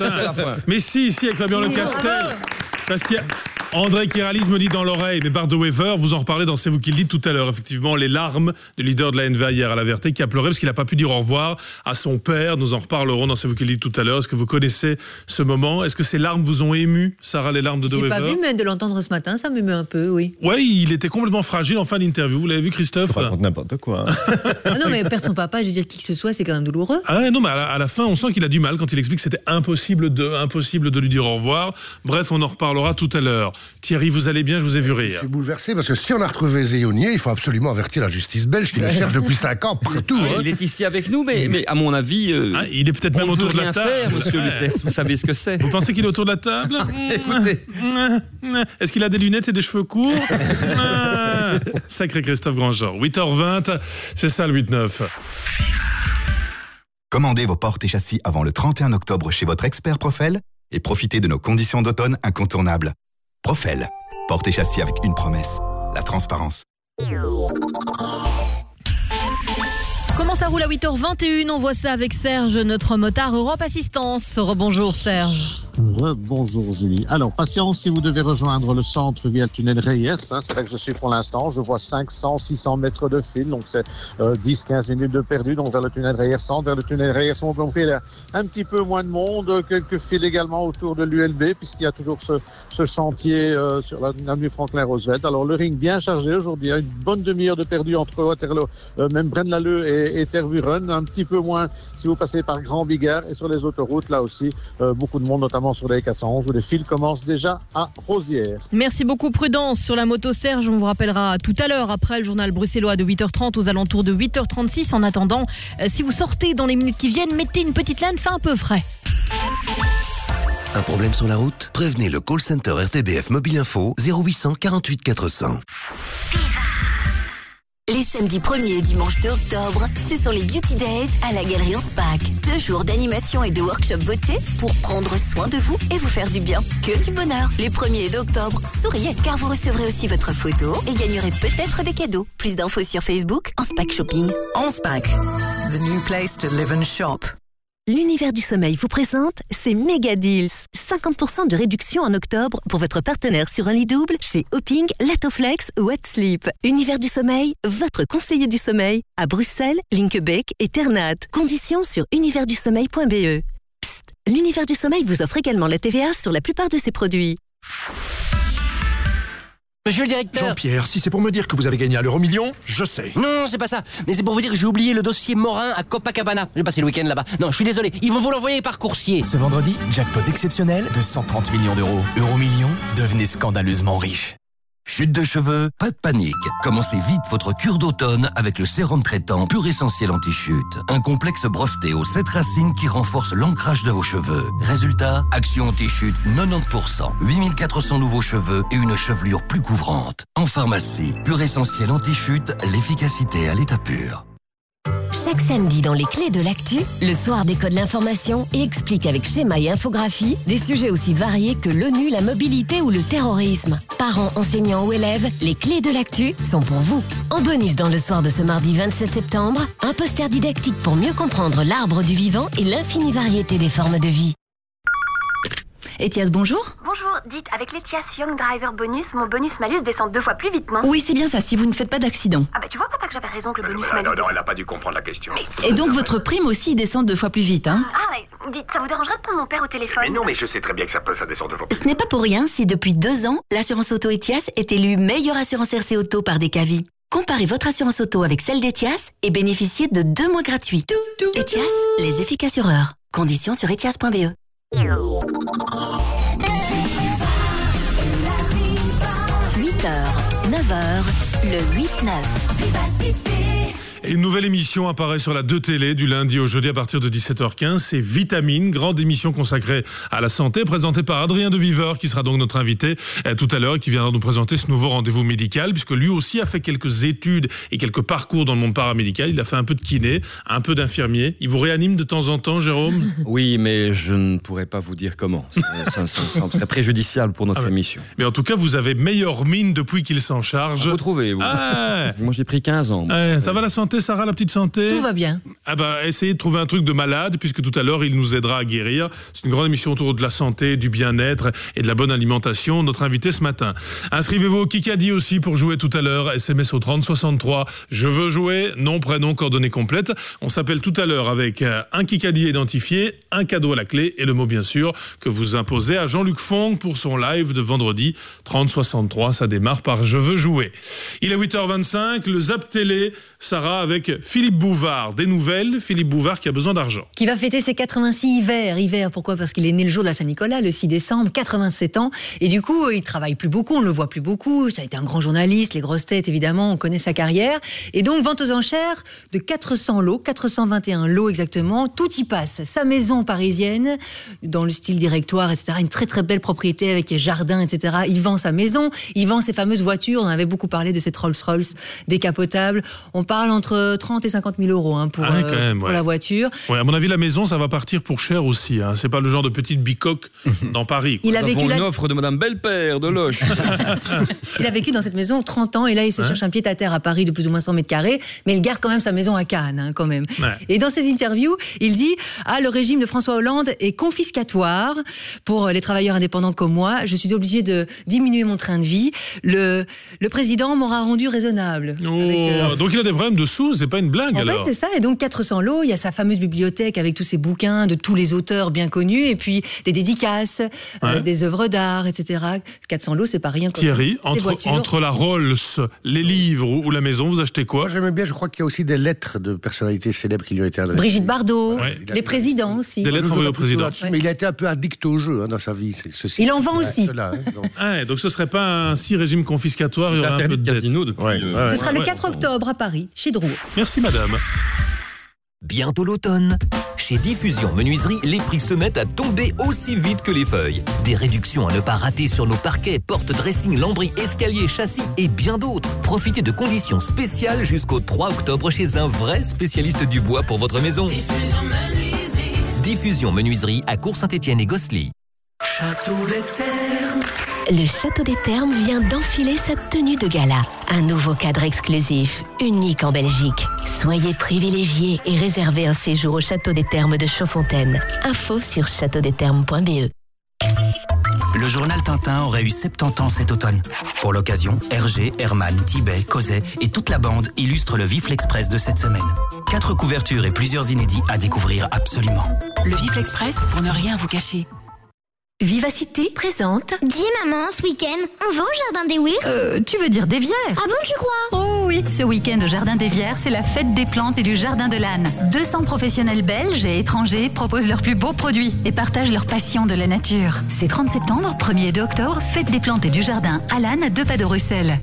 S3: Mais si, avec Fabien Le Castel. Parce qu'il y a André Kiralis me dit dans l'oreille, mais Bart de Wever, vous en reparlez dans C'est vous qui le dites tout à l'heure, effectivement, les larmes du leader de la NVA hier à la Verté qui a pleuré parce qu'il n'a pas pu dire au revoir à son père. Nous en reparlerons dans C'est vous qui le dites tout à l'heure. Est-ce que vous connaissez ce moment? Est-ce que ces larmes vous ont ému, Sarah, les larmes de Wever?
S23: J'ai pas vu, mais de l'entendre ce matin, ça m'émeut un peu, oui.
S3: Oui, il était complètement fragile en fin d'interview. Vous l'avez vu, Christophe?
S5: Faut raconter n'importe quoi.
S23: Ah non, mais perdre son papa, je veux dire, qui que ce soit, c'est quand même douloureux.
S3: Ah non, mais à la fin, on sent qu'il a du mal quand il explique que c'était impossible de lui dire au revoir. Bref, on en reparlera tout à l'heure. Thierry, vous allez bien? Je vous ai vu rire.
S21: Je suis bouleversé parce que si on a retrouvé Zéounier, il faut absolument avertir la justice belge qui le cherche depuis 5 ans partout.
S4: Il est ici avec nous, mais à mon avis...
S3: il est peut-être même autour de la table.
S4: Faire, monsieur Luters, vous savez ce que c'est.
S3: Vous pensez qu'il est autour de la table? Est-ce qu'il a des lunettes et des cheveux courts? Sacré Christophe Grandjean. 8h20, c'est ça le 8-9.
S24: Commandez vos portes et châssis avant le 31 octobre chez votre expert Profel et profitez de nos conditions d'automne incontournables. Profel, porte et châssis avec une promesse, la transparence.
S25: Comment ça roule à 8h21? On voit ça avec Serge, notre motard Europe Assistance. Rebonjour Serge.
S26: Bonjour Julie. Alors, patience si vous devez rejoindre le centre via le tunnel Reyes. C'est là que je suis pour l'instant. Je vois 500, 600 mètres de fil. Donc, c'est 10-15 minutes de perdu. Donc, vers le tunnel Reyes Centre. Vers le tunnel Reyes, on peut il y a un petit peu moins de monde. Quelques fils également autour de l'ULB, puisqu'il y a toujours ce chantier sur l'avenue Franklin-Roosevelt. Alors, le ring bien chargé aujourd'hui. Une bonne demi-heure de perdu entre Waterloo, même Braine-l'Alleud et Tervuren. Un petit peu moins si vous passez par Grand Bigard. Et sur les autoroutes, là aussi, beaucoup de monde, notamment notamment sur les 411 où les files commencent déjà à Rosières.
S25: Merci beaucoup Prudence sur la moto Serge. On vous rappellera tout à l'heure après le journal bruxellois de 8h30 aux alentours de 8h36. En attendant, si vous sortez dans les minutes qui viennent, mettez une petite laine, fait un peu frais.
S1: Un problème sur la route? Prévenez le call center RTBF Mobile Info 0800 48 400.
S7: Les samedis 1er et dimanche 2 octobre, ce sont les Beauty Days à la Galerie Anspach. 2 jours d'animation et de workshop beauté pour prendre soin de vous et vous faire du bien. Que du bonheur. Les 1er et 2 octobre, souriez car vous recevrez aussi votre photo et gagnerez peut-être des cadeaux. Plus d'infos sur Facebook, Anspach Shopping.
S8: Anspach, the new place to live and shop.
S7: L'Univers du Sommeil vous présente ces méga deals. 50% de réduction en octobre pour votre partenaire sur un lit double chez Hopping, Latoflex ou Wet Sleep. Univers du Sommeil, votre conseiller du sommeil à Bruxelles, Linkebeek et Ternat. Conditions sur universdusommeil.be. Psst, l'Univers du Sommeil vous offre également la TVA sur la plupart de ses produits.
S9: Monsieur le directeur.
S21: Jean-Pierre, si c'est pour me dire que vous avez gagné à l'euro-million, je sais.
S9: Non, c'est pas ça. Mais c'est pour vous dire que j'ai oublié le dossier Morin à Copacabana. J'ai passé le week-end là-bas. Non, je suis désolé. Ils vont vous l'envoyer par coursier.
S10: Ce vendredi, jackpot exceptionnel de 130 millions d'euros. Euro-million, devenez scandaleusement riche.
S1: Chute de cheveux, pas de panique. Commencez vite votre cure d'automne avec le sérum traitant Pur Essentiel Anti-Chute. Un complexe breveté aux 7 racines qui renforce l'ancrage de vos cheveux. Résultat, action anti-chute 90%, 8400 nouveaux cheveux et une chevelure plus couvrante. En pharmacie, Pur Essentiel Anti-Chute, l'efficacité à l'état pur.
S7: Chaque samedi dans les clés de l'actu, le soir décode l'information et explique avec schéma et infographie des sujets aussi variés que l'ONU, la mobilité ou le terrorisme. Parents, enseignants ou élèves, les clés de l'actu sont pour vous. En bonus dans le soir de ce mardi 27 septembre, un poster didactique pour mieux comprendre l'arbre du vivant et l'infinie variété des formes de vie.
S25: Etias, bonjour.
S11: Bonjour, dites, avec l'Etias Young Driver Bonus, mon bonus-malus descend 2 fois plus vite, non?
S25: Oui, c'est bien ça, si vous ne faites pas d'accident.
S11: Ah bah tu vois papa que j'avais raison que le bonus-malus...
S27: Non, elle n'a pas dû comprendre la question.
S25: Et donc votre prime aussi descend 2 fois plus vite, hein?
S11: Ah ouais, dites, ça vous dérangerait de prendre mon père au téléphone?
S27: Mais non, mais je sais très bien que ça descend 2 fois plus vite.
S7: Ce n'est pas pour rien si depuis 2 ans, l'assurance auto Etias est élue meilleure assurance RC auto par Decavi. Comparez votre assurance auto avec celle d'Etias et bénéficiez de 2 mois gratuits. Etias, les efficaces assureurs. Conditions sur etias.be. 8h, 9h, le 8-9.
S3: Et une nouvelle émission apparaît sur la 2 télé du lundi au jeudi à partir de 17h15. C'est Vitamine, grande émission consacrée à la santé, présentée par Adrien de Viveur, qui sera donc notre invité tout à l'heure, qui viendra nous présenter ce nouveau rendez-vous médical, puisque lui aussi a fait quelques études et quelques parcours dans le monde paramédical. Il a fait un peu de kiné, un peu d'infirmier. Il vous réanime de temps en temps, Jérôme?
S4: Oui, mais je ne pourrais pas vous dire comment. Ça serait préjudiciable pour notre émission.
S3: Mais en tout cas, vous avez meilleure mine depuis qu'il s'en charge.
S4: Vous trouvez, vous. Moi, j'ai pris 15 ans.
S3: Ça va la santé, Sarah, la petite santé?
S23: Tout va bien.
S3: Ah bah, essayez de trouver un truc de malade, puisque tout à l'heure, il nous aidera à guérir. C'est une grande émission autour de la santé, du bien-être et de la bonne alimentation. Notre invité ce matin. Inscrivez-vous au Kikadi aussi pour jouer tout à l'heure. SMS au 3063. Je veux jouer. Nom, prénom, coordonnées complètes. On s'appelle tout à l'heure avec un Kikadi identifié, un cadeau à la clé et le mot, bien sûr, que vous imposez à Jean-Luc Fonck pour son live de vendredi 3063. Ça démarre par Je veux jouer. Il est 8h25. Le Zap Télé, Sarah, avec Philippe Bouvard. Des nouvelles, Philippe Bouvard qui a besoin d'argent.
S23: Qui va fêter ses 86 hivers. Hiver, pourquoi? Parce qu'il est né le jour de la Saint-Nicolas, le 6 décembre, 87 ans. Et du coup, il travaille plus beaucoup, on le voit plus beaucoup. Ça a été un grand journaliste, les grosses têtes, évidemment, on connaît sa carrière. Et donc, vente aux enchères de 400 lots, 421 lots exactement. Tout y passe. Sa maison parisienne, dans le style directoire, etc. Une très très belle propriété avec jardin, etc. Il vend sa maison, il vend ses fameuses voitures. On avait beaucoup parlé de cette Rolls-Royce décapotable. On parle entre 30 et 50 000 euros pour la voiture.
S3: Ouais, à mon avis, la maison, ça va partir pour cher aussi. Hein. C'est pas le genre de petite bicoque dans Paris.
S23: Il a vécu
S4: une offre de Madame Belpère de Loche.
S23: Il a vécu dans cette maison 30 ans et là, il se cherche un pied-à-terre à Paris de plus ou moins 100 mètres carrés, mais il garde quand même sa maison à Cannes, hein, quand même. Ouais. Et dans ses interviews, il dit « le régime de François Hollande est confiscatoire pour les travailleurs indépendants comme moi. Je suis obligé de diminuer mon train de vie. Le président m'aura rendu raisonnable. »
S3: Donc il a des problèmes de sous, c'est pas une blague alors.
S23: En fait, c'est ça. Et donc 400 lots, il y a sa fameuse bibliothèque avec tous ces bouquins de tous les auteurs bien connus, et puis des dédicaces, des œuvres d'art, etc. 400 lots, c'est pas rien.
S3: Thierry, entre la Rolls, les livres ou la maison, vous achetez quoi?
S21: Moi, j'aimais bien, je crois qu'il y a aussi des lettres de personnalités célèbres qui lui ont été adressées.
S23: Brigitte Bardot, les présidents aussi.
S3: Des lettres au président.
S21: Mais il a été un peu addict au jeu dans sa vie.
S23: Il en vend aussi.
S3: Donc ce serait pas un régime confiscatoire, il y aurait un peu de
S4: casino depuis.
S23: Ce sera le 4 octobre à Paris, chez Drouot.
S3: Merci madame.
S10: Bientôt l'automne. Chez Diffusion Menuiserie, les prix se mettent à tomber aussi vite que les feuilles. Des réductions à ne pas rater sur nos parquets, portes, dressing, lambris, escaliers, châssis et bien d'autres. Profitez de conditions spéciales jusqu'au 3 octobre chez un vrai spécialiste du bois pour votre maison. Diffusion Menuiserie à Cours-Saint-Étienne et Gosselies.
S12: Château des Thermes.
S7: Le Château des Thermes vient d'enfiler sa tenue de gala. Un nouveau cadre exclusif, unique en Belgique. Soyez privilégiés et réservez un séjour au Château des Thermes de Chaudfontaine. Info sur châteaudestermes.be.
S10: Le journal Tintin aurait eu 70 ans cet automne. Pour l'occasion, Hergé, Herman, Tibet, Causet et toute la bande illustrent le Vif l'Express de cette semaine. 4 couvertures et plusieurs inédits à découvrir absolument.
S13: Le Vif l'Express, pour ne rien vous cacher.
S7: Vivacité présente.
S14: Dis maman, ce week-end, on va au Jardin des Wyrfs?
S13: Tu veux dire des Vières?
S14: Ah bon, tu crois?
S13: Oh oui, ce week-end au Jardin des Vières, c'est la fête des plantes et du Jardin de l'Âne. 200 professionnels belges et étrangers proposent leurs plus beaux produits et partagent leur passion de la nature. C'est 30 septembre, 1er et 2 octobre, fête des plantes et du Jardin à l'Âne à 2 pas de Bruxelles.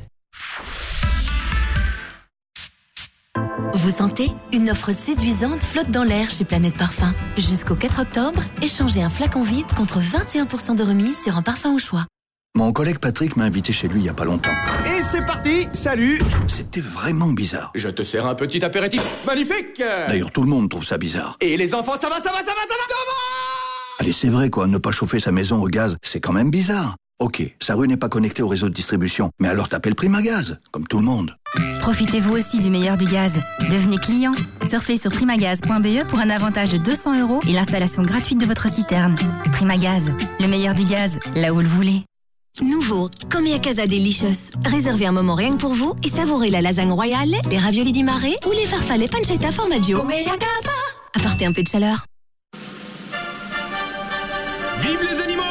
S7: Vous sentez? Une offre séduisante flotte dans l'air chez Planète Parfum. Jusqu'au 4 octobre, échangez un flacon vide contre 21% de remise sur un parfum au choix.
S15: Mon collègue Patrick m'a invité chez lui il y a pas longtemps.
S16: Et c'est parti, salut.
S15: C'était vraiment bizarre.
S16: Je te sers un petit apéritif. Magnifique.
S15: D'ailleurs, tout le monde trouve ça bizarre.
S16: Et les enfants, ça va.
S15: Allez, c'est vrai quoi, ne pas chauffer sa maison au gaz, c'est quand même bizarre. Ok, sa rue n'est pas connectée au réseau de distribution, mais alors t'appelles Primagaz, comme tout le monde.
S18: Profitez-vous aussi du meilleur du gaz. Devenez client. Surfez sur primagaz.be pour un avantage de 200 € et l'installation gratuite de votre citerne. Primagaz, le meilleur du gaz, là où le voulez.
S7: Nouveau, Come a Casa Delicious. Réservez un moment rien que pour vous et savourez la lasagne royale, les raviolis di mare ou les farfalle pancetta formaggio.
S18: Come a Casa.
S7: Apportez un peu de chaleur.
S10: Vive les animaux!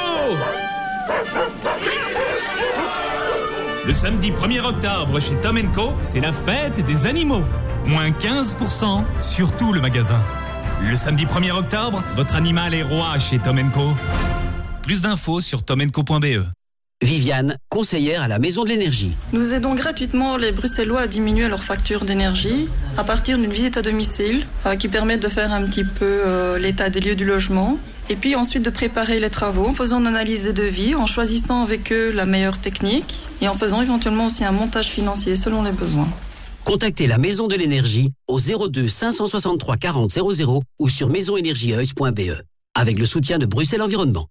S10: Le samedi 1er octobre chez Tom & Co, c'est la fête des animaux. Moins 15% sur tout le magasin. Le samedi 1er octobre, votre animal est roi chez Tom & Co. Plus d'infos sur tomandco.be.
S19: Viviane, conseillère à la Maison de l'Énergie.
S28: Nous aidons gratuitement les Bruxellois à diminuer leur facture d'énergie à partir d'une visite à domicile qui permet de faire un petit peu l'état des lieux du logement et puis ensuite de préparer les travaux en faisant une analyse des devis, en choisissant avec eux la meilleure technique et en faisant éventuellement aussi un montage financier selon les besoins.
S19: Contactez la Maison de l'Énergie au 02 563 40 00 ou sur maisonenergieus.be avec le soutien de Bruxelles Environnement.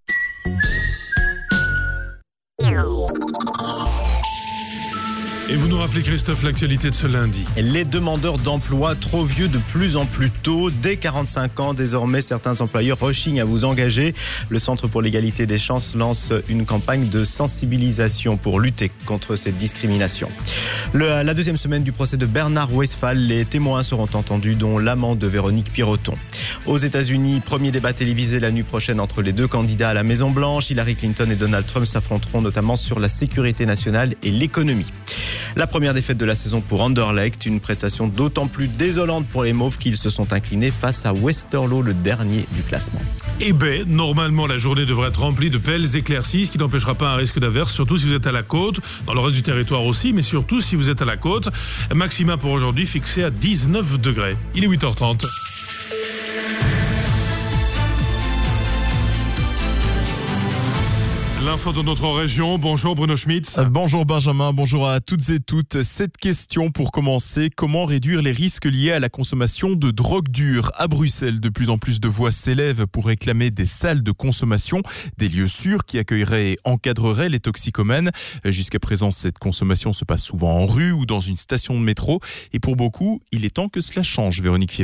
S3: Et vous nous rappelez, Christophe, l'actualité de ce lundi.
S5: Les demandeurs d'emploi trop vieux de plus en plus tôt. Dès 45 ans, désormais, certains employeurs rechignent à vous engager. Le Centre pour l'égalité des chances lance une campagne de sensibilisation pour lutter contre cette discrimination. La deuxième semaine du procès de Bernard Westphal, les témoins seront entendus, dont l'amant de Véronique Piroton. Aux États-Unis, premier débat télévisé la nuit prochaine entre les deux candidats à la Maison-Blanche. Hillary Clinton et Donald Trump s'affronteront notamment sur la sécurité nationale et l'économie. La première défaite de la saison pour Anderlecht, une prestation d'autant plus désolante pour les Mauves qu'ils se sont inclinés face à Westerlo, le dernier du classement.
S3: Eh ben, normalement, la journée devrait être remplie de belles éclaircies, ce qui n'empêchera pas un risque d'averse, surtout si vous êtes à la côte, dans le reste du territoire aussi, mais surtout si vous êtes à la côte. Maxima pour aujourd'hui fixé à 19 degrés. Il est 8h30. L'info de notre région. Bonjour Bruno Schmitz.
S29: Bonjour Benjamin, bonjour à toutes et toutes. Cette question pour commencer, comment réduire les risques liés à la consommation de drogue dure? À Bruxelles, de plus en plus de voix s'élèvent pour réclamer des salles de consommation, des lieux sûrs qui accueilleraient et encadreraient les toxicomanes. Jusqu'à présent, cette consommation se passe souvent en rue ou dans une station de métro. Et pour beaucoup, il est temps que cela change, Véronique Fievet.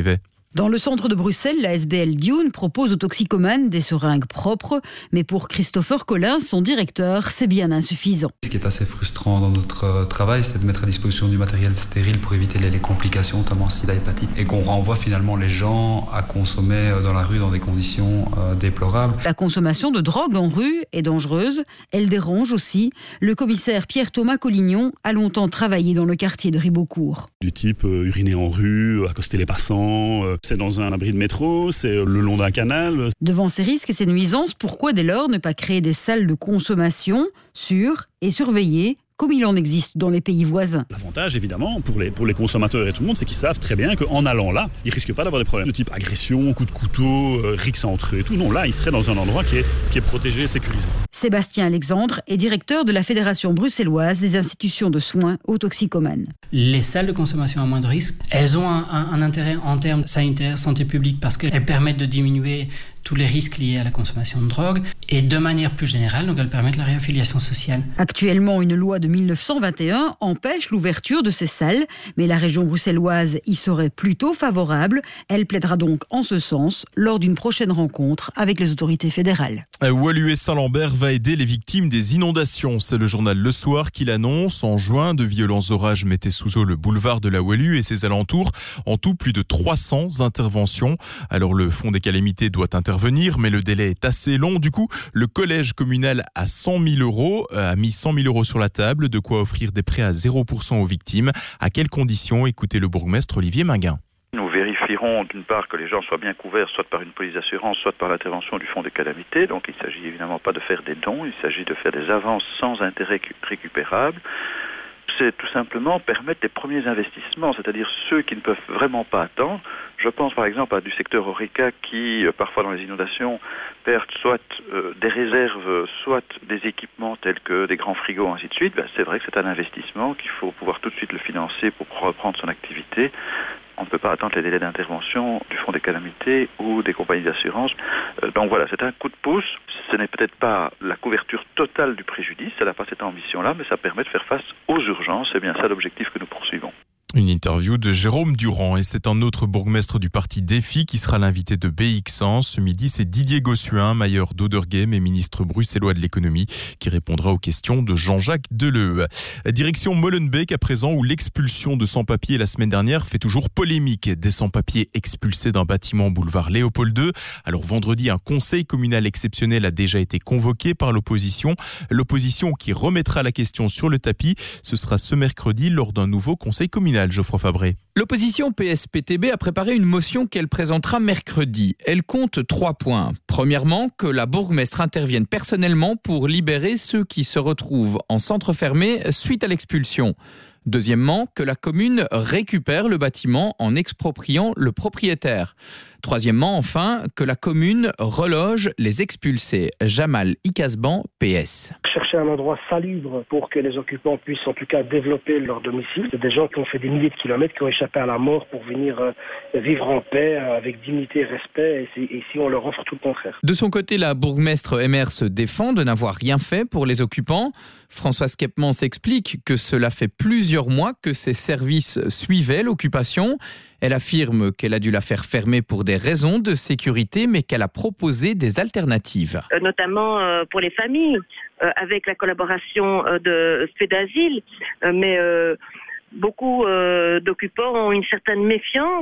S2: Dans le centre de Bruxelles, la SBL Dune propose aux toxicomanes des seringues propres, mais pour Christopher Collin, son directeur, c'est bien insuffisant.
S6: Ce qui est assez frustrant dans notre travail, c'est de mettre à disposition du matériel stérile pour éviter les complications, notamment sida, hépatite, et qu'on renvoie finalement les gens à consommer dans la rue dans des conditions déplorables.
S2: La consommation de drogue en rue est dangereuse, elle dérange aussi. Le commissaire Pierre-Thomas Collignon a longtemps travaillé dans le quartier de Ribeaucourt.
S8: Du type uriner en rue, accoster les passants, c'est dans un abri de métro, c'est le long d'un canal.
S2: Devant ces risques et ces nuisances, pourquoi dès lors ne pas créer des salles de consommation sûres et surveillées comme il en existe dans les pays voisins?
S8: L'avantage, évidemment, pour les consommateurs et tout le monde, c'est qu'ils savent très bien qu'en allant là, ils risquent pas d'avoir des problèmes de type agression, coup de couteau, rixes entre eux et tout. Non, là, ils seraient dans un endroit qui est protégé et sécurisé.
S2: Sébastien Alexandre est directeur de la Fédération bruxelloise des institutions de soins aux toxicomanes.
S9: Les salles de consommation à moindre risque, elles ont un intérêt en termes sanitaires, santé publique, parce qu'elles permettent de diminuer tous les risques liés à la consommation de drogue et de manière plus générale, donc elles permettent la réaffiliation sociale.
S2: Actuellement, une loi de 1921 empêche l'ouverture de ces salles, mais la région bruxelloise y serait plutôt favorable. Elle plaidera donc en ce sens lors d'une prochaine rencontre avec les autorités fédérales.
S29: Wallu et Saint-Lambert va aider les victimes des inondations. C'est le journal Le Soir qui l'annonce. En juin, de violents orages mettaient sous eau le boulevard de la Wallu et ses alentours. En tout, plus de 300 interventions. Alors le fonds des calamités doit intervenir, mais le délai est assez long. Du coup, le collège communal a mis 100 000 euros sur la table, de quoi offrir des prêts à 0% aux victimes. À quelles conditions? Écoutez le bourgmestre Olivier Minguin.
S17: Nous vérifierons d'une part que les gens soient bien couverts, soit par une police d'assurance, soit par l'intervention du fonds des calamités. Donc il ne s'agit évidemment pas de faire des dons, il s'agit de faire des avances sans intérêt récupérable. C'est tout simplement permettre des premiers investissements, c'est-à-dire ceux qui ne peuvent vraiment pas attendre. Je pense par exemple à du secteur Horeca qui, parfois dans les inondations, perdent soit des réserves, soit des équipements tels que des grands frigos, ainsi de suite. C'est vrai que c'est un investissement qu'il faut pouvoir tout de suite le financer pour reprendre son activité. On ne peut pas attendre les délais d'intervention du fonds des calamités ou des compagnies d'assurance. Donc voilà, c'est un coup de pouce. Ce n'est peut-être pas la couverture totale du préjudice, ça n'a pas cette ambition-là, mais ça permet de faire face aux urgences. C'est bien ça l'objectif que nous poursuivons.
S29: Une interview de Jérôme Durand, et c'est un autre bourgmestre du parti Défi qui sera l'invité de BX1. Ce midi, c'est Didier Gossuin, mailleur d'Oderghem et ministre bruxellois de l'économie, qui répondra aux questions de Jean-Jacques Deleu. Direction Molenbeek à présent, où l'expulsion de sans-papiers la semaine dernière fait toujours polémique. Des sans-papiers expulsés d'un bâtiment boulevard Léopold II. Alors vendredi, un conseil communal exceptionnel a déjà été convoqué par l'opposition. L'opposition qui remettra la question sur le tapis. Ce sera ce mercredi lors d'un nouveau conseil communal. Geoffroy Fabré.
S20: L'opposition PSPTB a préparé une motion qu'elle présentera mercredi. Elle compte 3 points. Premièrement, que la bourgmestre intervienne personnellement pour libérer ceux qui se retrouvent en centre fermé suite à l'expulsion. Deuxièmement, que la commune récupère le bâtiment en expropriant le propriétaire. Troisièmement, enfin, que la commune reloge les expulsés. Jamal Ikasban, PS.
S22: Chercher un endroit salubre pour que les occupants puissent en tout cas développer leur domicile. C'est des gens qui ont fait des milliers de kilomètres, qui ont échappé à la mort pour venir vivre en paix, avec dignité et respect, et ici on leur offre tout le contraire.
S20: De son côté, la bourgmestre MR se défend de n'avoir rien fait pour les occupants. Françoise Kepman s'explique que cela fait plusieurs mois que ses services suivaient l'occupation. Elle affirme qu'elle a dû la faire fermer pour des raisons de sécurité, mais qu'elle a proposé des alternatives.
S24: Notamment pour les familles, avec la collaboration de FEDASIL, mais beaucoup d'occupants ont une certaine méfiance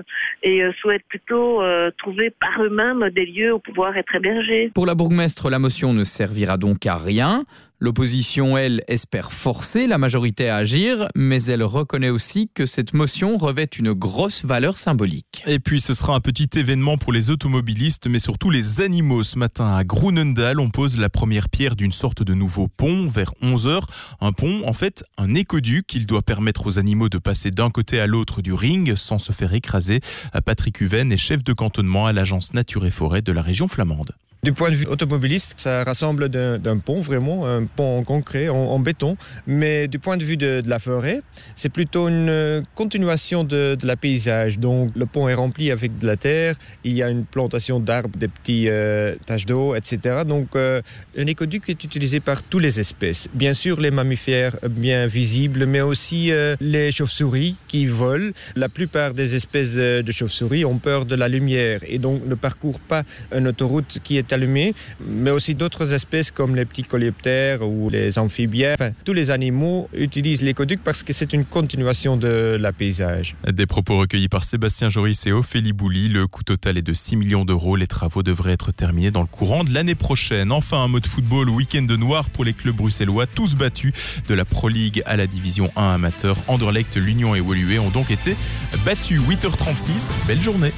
S24: et souhaitent plutôt trouver par eux-mêmes des lieux où pouvoir être hébergés.
S20: Pour la bourgmestre, la motion ne servira donc à rien. L'opposition, elle, espère forcer la majorité à agir, mais elle reconnaît aussi que cette motion revêt une grosse valeur symbolique.
S29: Et puis ce sera un petit événement pour les automobilistes, mais surtout les animaux. Ce matin à Groenendaal, on pose la première pierre d'une sorte de nouveau pont vers 11h. Un pont, en fait, un écoduc. Il doit permettre aux animaux de passer d'un côté à l'autre du ring sans se faire écraser. Patrick Huven est chef de cantonnement à l'agence Nature et Forêt de la région flamande.
S1: Du point de vue automobiliste, ça rassemble d'un pont, vraiment, un pont en concret, en béton. Mais du point de vue de la forêt, c'est plutôt une continuation de la paysage. Donc le pont est rempli avec de la terre, il y a une plantation d'arbres, des petits taches d'eau, etc. Donc un écoduc est utilisé par toutes les espèces. Bien sûr, les mammifères bien visibles, mais aussi les chauves-souris qui volent. La plupart des espèces de chauves-souris ont peur de la lumière et donc ne parcourent pas une autoroute qui est allumée, mais aussi d'autres espèces comme les petits coléoptères ou les amphibiens. Enfin, tous les animaux utilisent l'écoduc parce que c'est une continuation de la paysage.
S29: Des propos recueillis par Sébastien Joris et Ophélie Bouli. Le coût total est de 6 millions d'euros. Les travaux devraient être terminés dans le courant de l'année prochaine. Enfin, un mot de football, week-end de noir pour les clubs bruxellois, tous battus de la Pro League à la Division 1 amateur. Anderlecht, l'Union et Woluwe ont donc été battus. 8h36, belle journée.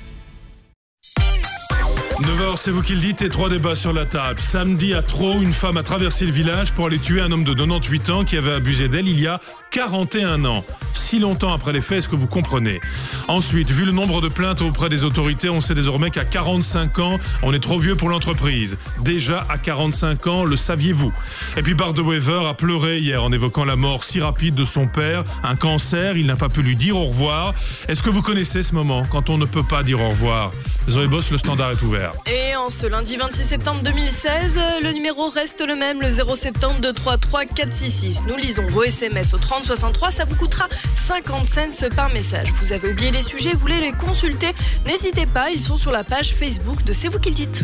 S3: 9h, c'est vous qui le dites, et 3 débats sur la table. Samedi à Traux, une femme a traversé le village pour aller tuer un homme de 98 ans qui avait abusé d'elle il y a 41 ans. Si longtemps après les faits, est-ce que vous comprenez? Ensuite, vu le nombre de plaintes auprès des autorités, on sait désormais qu'à 45 ans, on est trop vieux pour l'entreprise. Déjà à 45 ans, le saviez-vous? Et puis Bart de Wever a pleuré hier en évoquant la mort si rapide de son père, un cancer, il n'a pas pu lui dire au revoir. Est-ce que vous connaissez ce moment, quand on ne peut pas dire au revoir? Zoé Boss, le standard est ouvert.
S4: Et en ce lundi 26 septembre 2016, le numéro reste le même, le 070 233 466. Nous lisons vos SMS au 3063, ça vous coûtera 50 cents par message. Vous avez oublié les sujets, vous voulez les consulter? N'hésitez pas, ils sont sur la page Facebook de C'est vous qui le dites.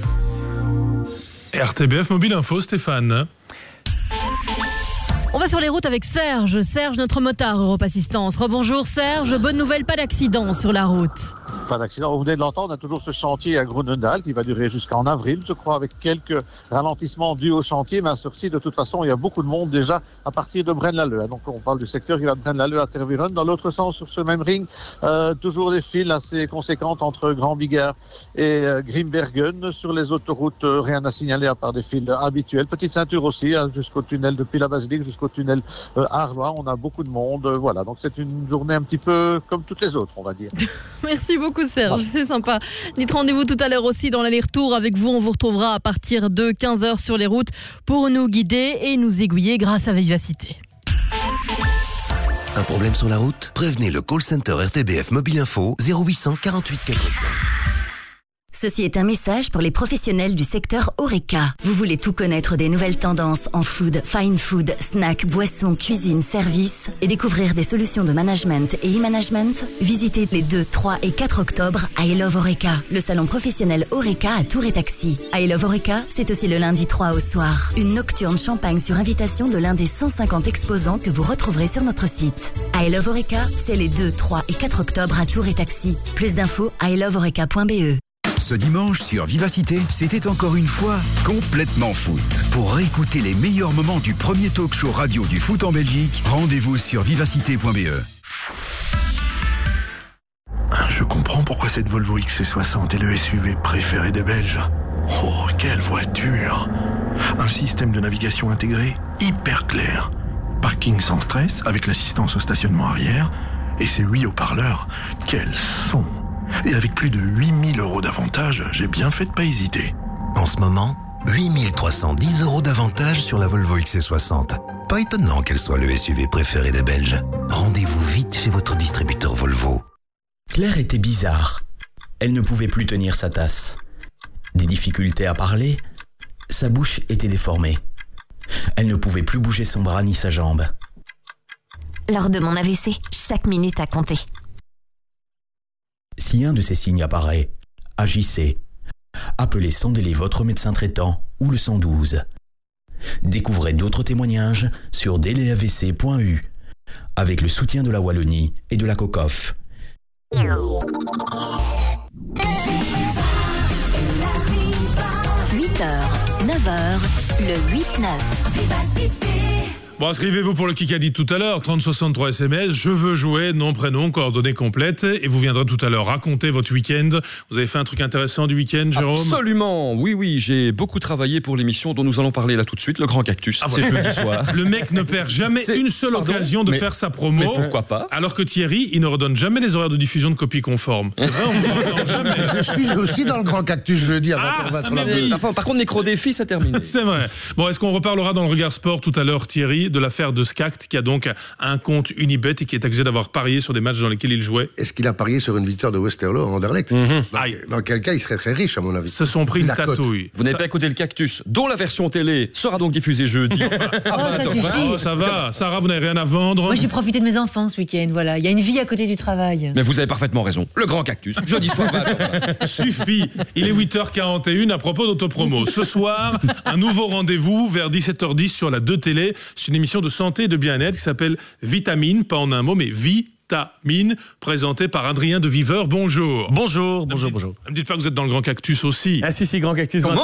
S3: RTBF Mobile Info, Stéphane.
S11: On va sur les routes avec Serge. Serge, notre motard Europe Assistance. Rebonjour Serge, bonne nouvelle, pas d'accident sur la route.
S12: Pas d'accident. Vous venez de l'entendre, on a toujours ce chantier à Groenendaal qui va durer jusqu'en avril, je crois, avec quelques ralentissements dus au chantier. Mais à Surcy, de toute façon, il y a beaucoup de monde déjà à partir de Braine-l'Alleud. Donc on parle du secteur qui va de Braine-l'Alleud à Tervuren. Dans l'autre sens, sur ce même ring, toujours des files assez conséquentes entre Grand Bigard et Grimbergen. Sur les autoroutes, rien à signaler à part des files habituelles. Petite ceinture aussi, jusqu'au tunnel depuis la Basilique, jusqu'au tunnel Arlois. On a beaucoup de monde. Voilà, donc c'est une journée un petit peu comme toutes les autres, on va dire.
S11: Merci beaucoup Serge, c'est sympa. Dites rendez-vous tout à l'heure aussi dans l'aller-retour avec vous. On vous retrouvera à partir de 15h sur les routes pour nous guider et nous aiguiller grâce à Vivacité.
S21: Un problème sur la route? Prévenez le call center RTBF Mobile Info 0800 48 400.
S18: Ceci est un message pour les professionnels du secteur HoReCa. Vous voulez tout connaître des nouvelles tendances en food, fine food, snacks, boissons, cuisine, services et découvrir des solutions de management et e-management? Visitez les 2, 3 et 4 octobre à I Love HoReCa, le salon professionnel HoReCa à Tours et Taxi. I Love HoReCa, c'est aussi le lundi 3 au soir. Une nocturne champagne sur invitation de l'un des 150 exposants que vous retrouverez sur notre site. I Love HoReCa, c'est les 2, 3 et 4 octobre à Tours et Taxi. Plus d'infos à ilovehoreca.be.
S23: Ce dimanche sur Vivacité, c'était encore une fois complètement foot. Pour réécouter les meilleurs moments du premier talk show radio du foot en Belgique, rendez-vous sur vivacité.be.
S25: Je comprends pourquoi cette Volvo XC60 est le SUV préféré des Belges. Oh, quelle voiture! Un système de navigation intégré hyper clair. Parking sans stress avec l'assistance au stationnement arrière. Et ses 8 haut-parleurs, quel son! Et avec plus de 8000 € d'avantages, j'ai bien fait de pas hésiter.
S23: En ce moment, 8310 € d'avantages sur la Volvo XC60. Pas étonnant qu'elle soit le SUV préféré des Belges. Rendez-vous vite chez votre distributeur Volvo.
S26: Claire était bizarre. Elle ne pouvait plus tenir sa tasse. Des difficultés à parler, sa bouche était déformée. Elle ne pouvait plus bouger son bras ni sa jambe.
S18: Lors de mon AVC, chaque minute a compté.
S26: Si un de ces signes apparaît, agissez. Appelez sans délai votre médecin traitant ou le 112. Découvrez d'autres témoignages sur deleavc.eu avec le soutien de la Wallonie et de la COCOF.
S18: 8h, 9h, le 8-9.
S3: Bon, inscrivez-vous pour le Kikadi tout à l'heure, 3063 SMS, je veux jouer, nom, prénom, coordonnées complètes, et vous viendrez tout à l'heure raconter votre week-end. Vous avez fait un truc intéressant du week-end, Jérôme ?
S7: Absolument, oui, j'ai beaucoup travaillé pour l'émission dont nous allons parler là tout de suite, le Grand Cactus, c'est jeudi soir.
S3: Le mec ne perd jamais une seule occasion de faire sa promo.
S7: Mais pourquoi pas ?
S3: Alors que Thierry, il ne redonne jamais les horaires de diffusion de copies conformes. C'est vrai, on ne redonne jamais.
S10: Je suis aussi dans le Grand Cactus jeudi avant qu'on va sur la
S3: oui.
S7: Par contre, Nécro-Défi, ça termine.
S3: C'est vrai. Bon, est-ce qu'on reparlera dans le Regard Sport tout à l'heure, Thierry, de l'affaire de Skact, qui a donc un compte Unibet et qui est accusé d'avoir parié sur des matchs dans lesquels il jouait ?
S10: Est-ce qu'il a parié sur une victoire de Westerlo à Anderlecht ? Dans quel cas, il serait très riche, à mon avis.
S3: Se sont pris une tatouille.
S7: Vous n'avez pas écouté le Cactus, dont la version télé sera donc diffusée jeudi.
S13: Ça suffit.
S3: Oh, ça va. Sarah, vous n'avez rien à vendre ?
S13: Moi, j'ai profité de mes enfants ce week-end, voilà. Il y a une vie à côté du travail.
S7: Mais vous avez parfaitement raison. Le Grand Cactus, jeudi soir.
S3: Suffit. Il est 8h41 à propos d'autopromo. Ce soir, un nouveau rendez-vous vers 17h10 sur la 2 télé. C'est une émission de santé et de bien-être qui s'appelle Vitamine, pas en un mot, mais Vitamine, présentée par Adrien de Viveur. Bonjour.
S14: Bonjour.
S3: Ne me dites pas que vous êtes dans le Grand Cactus aussi.
S14: Ah si, Grand Cactus.
S7: Comment ?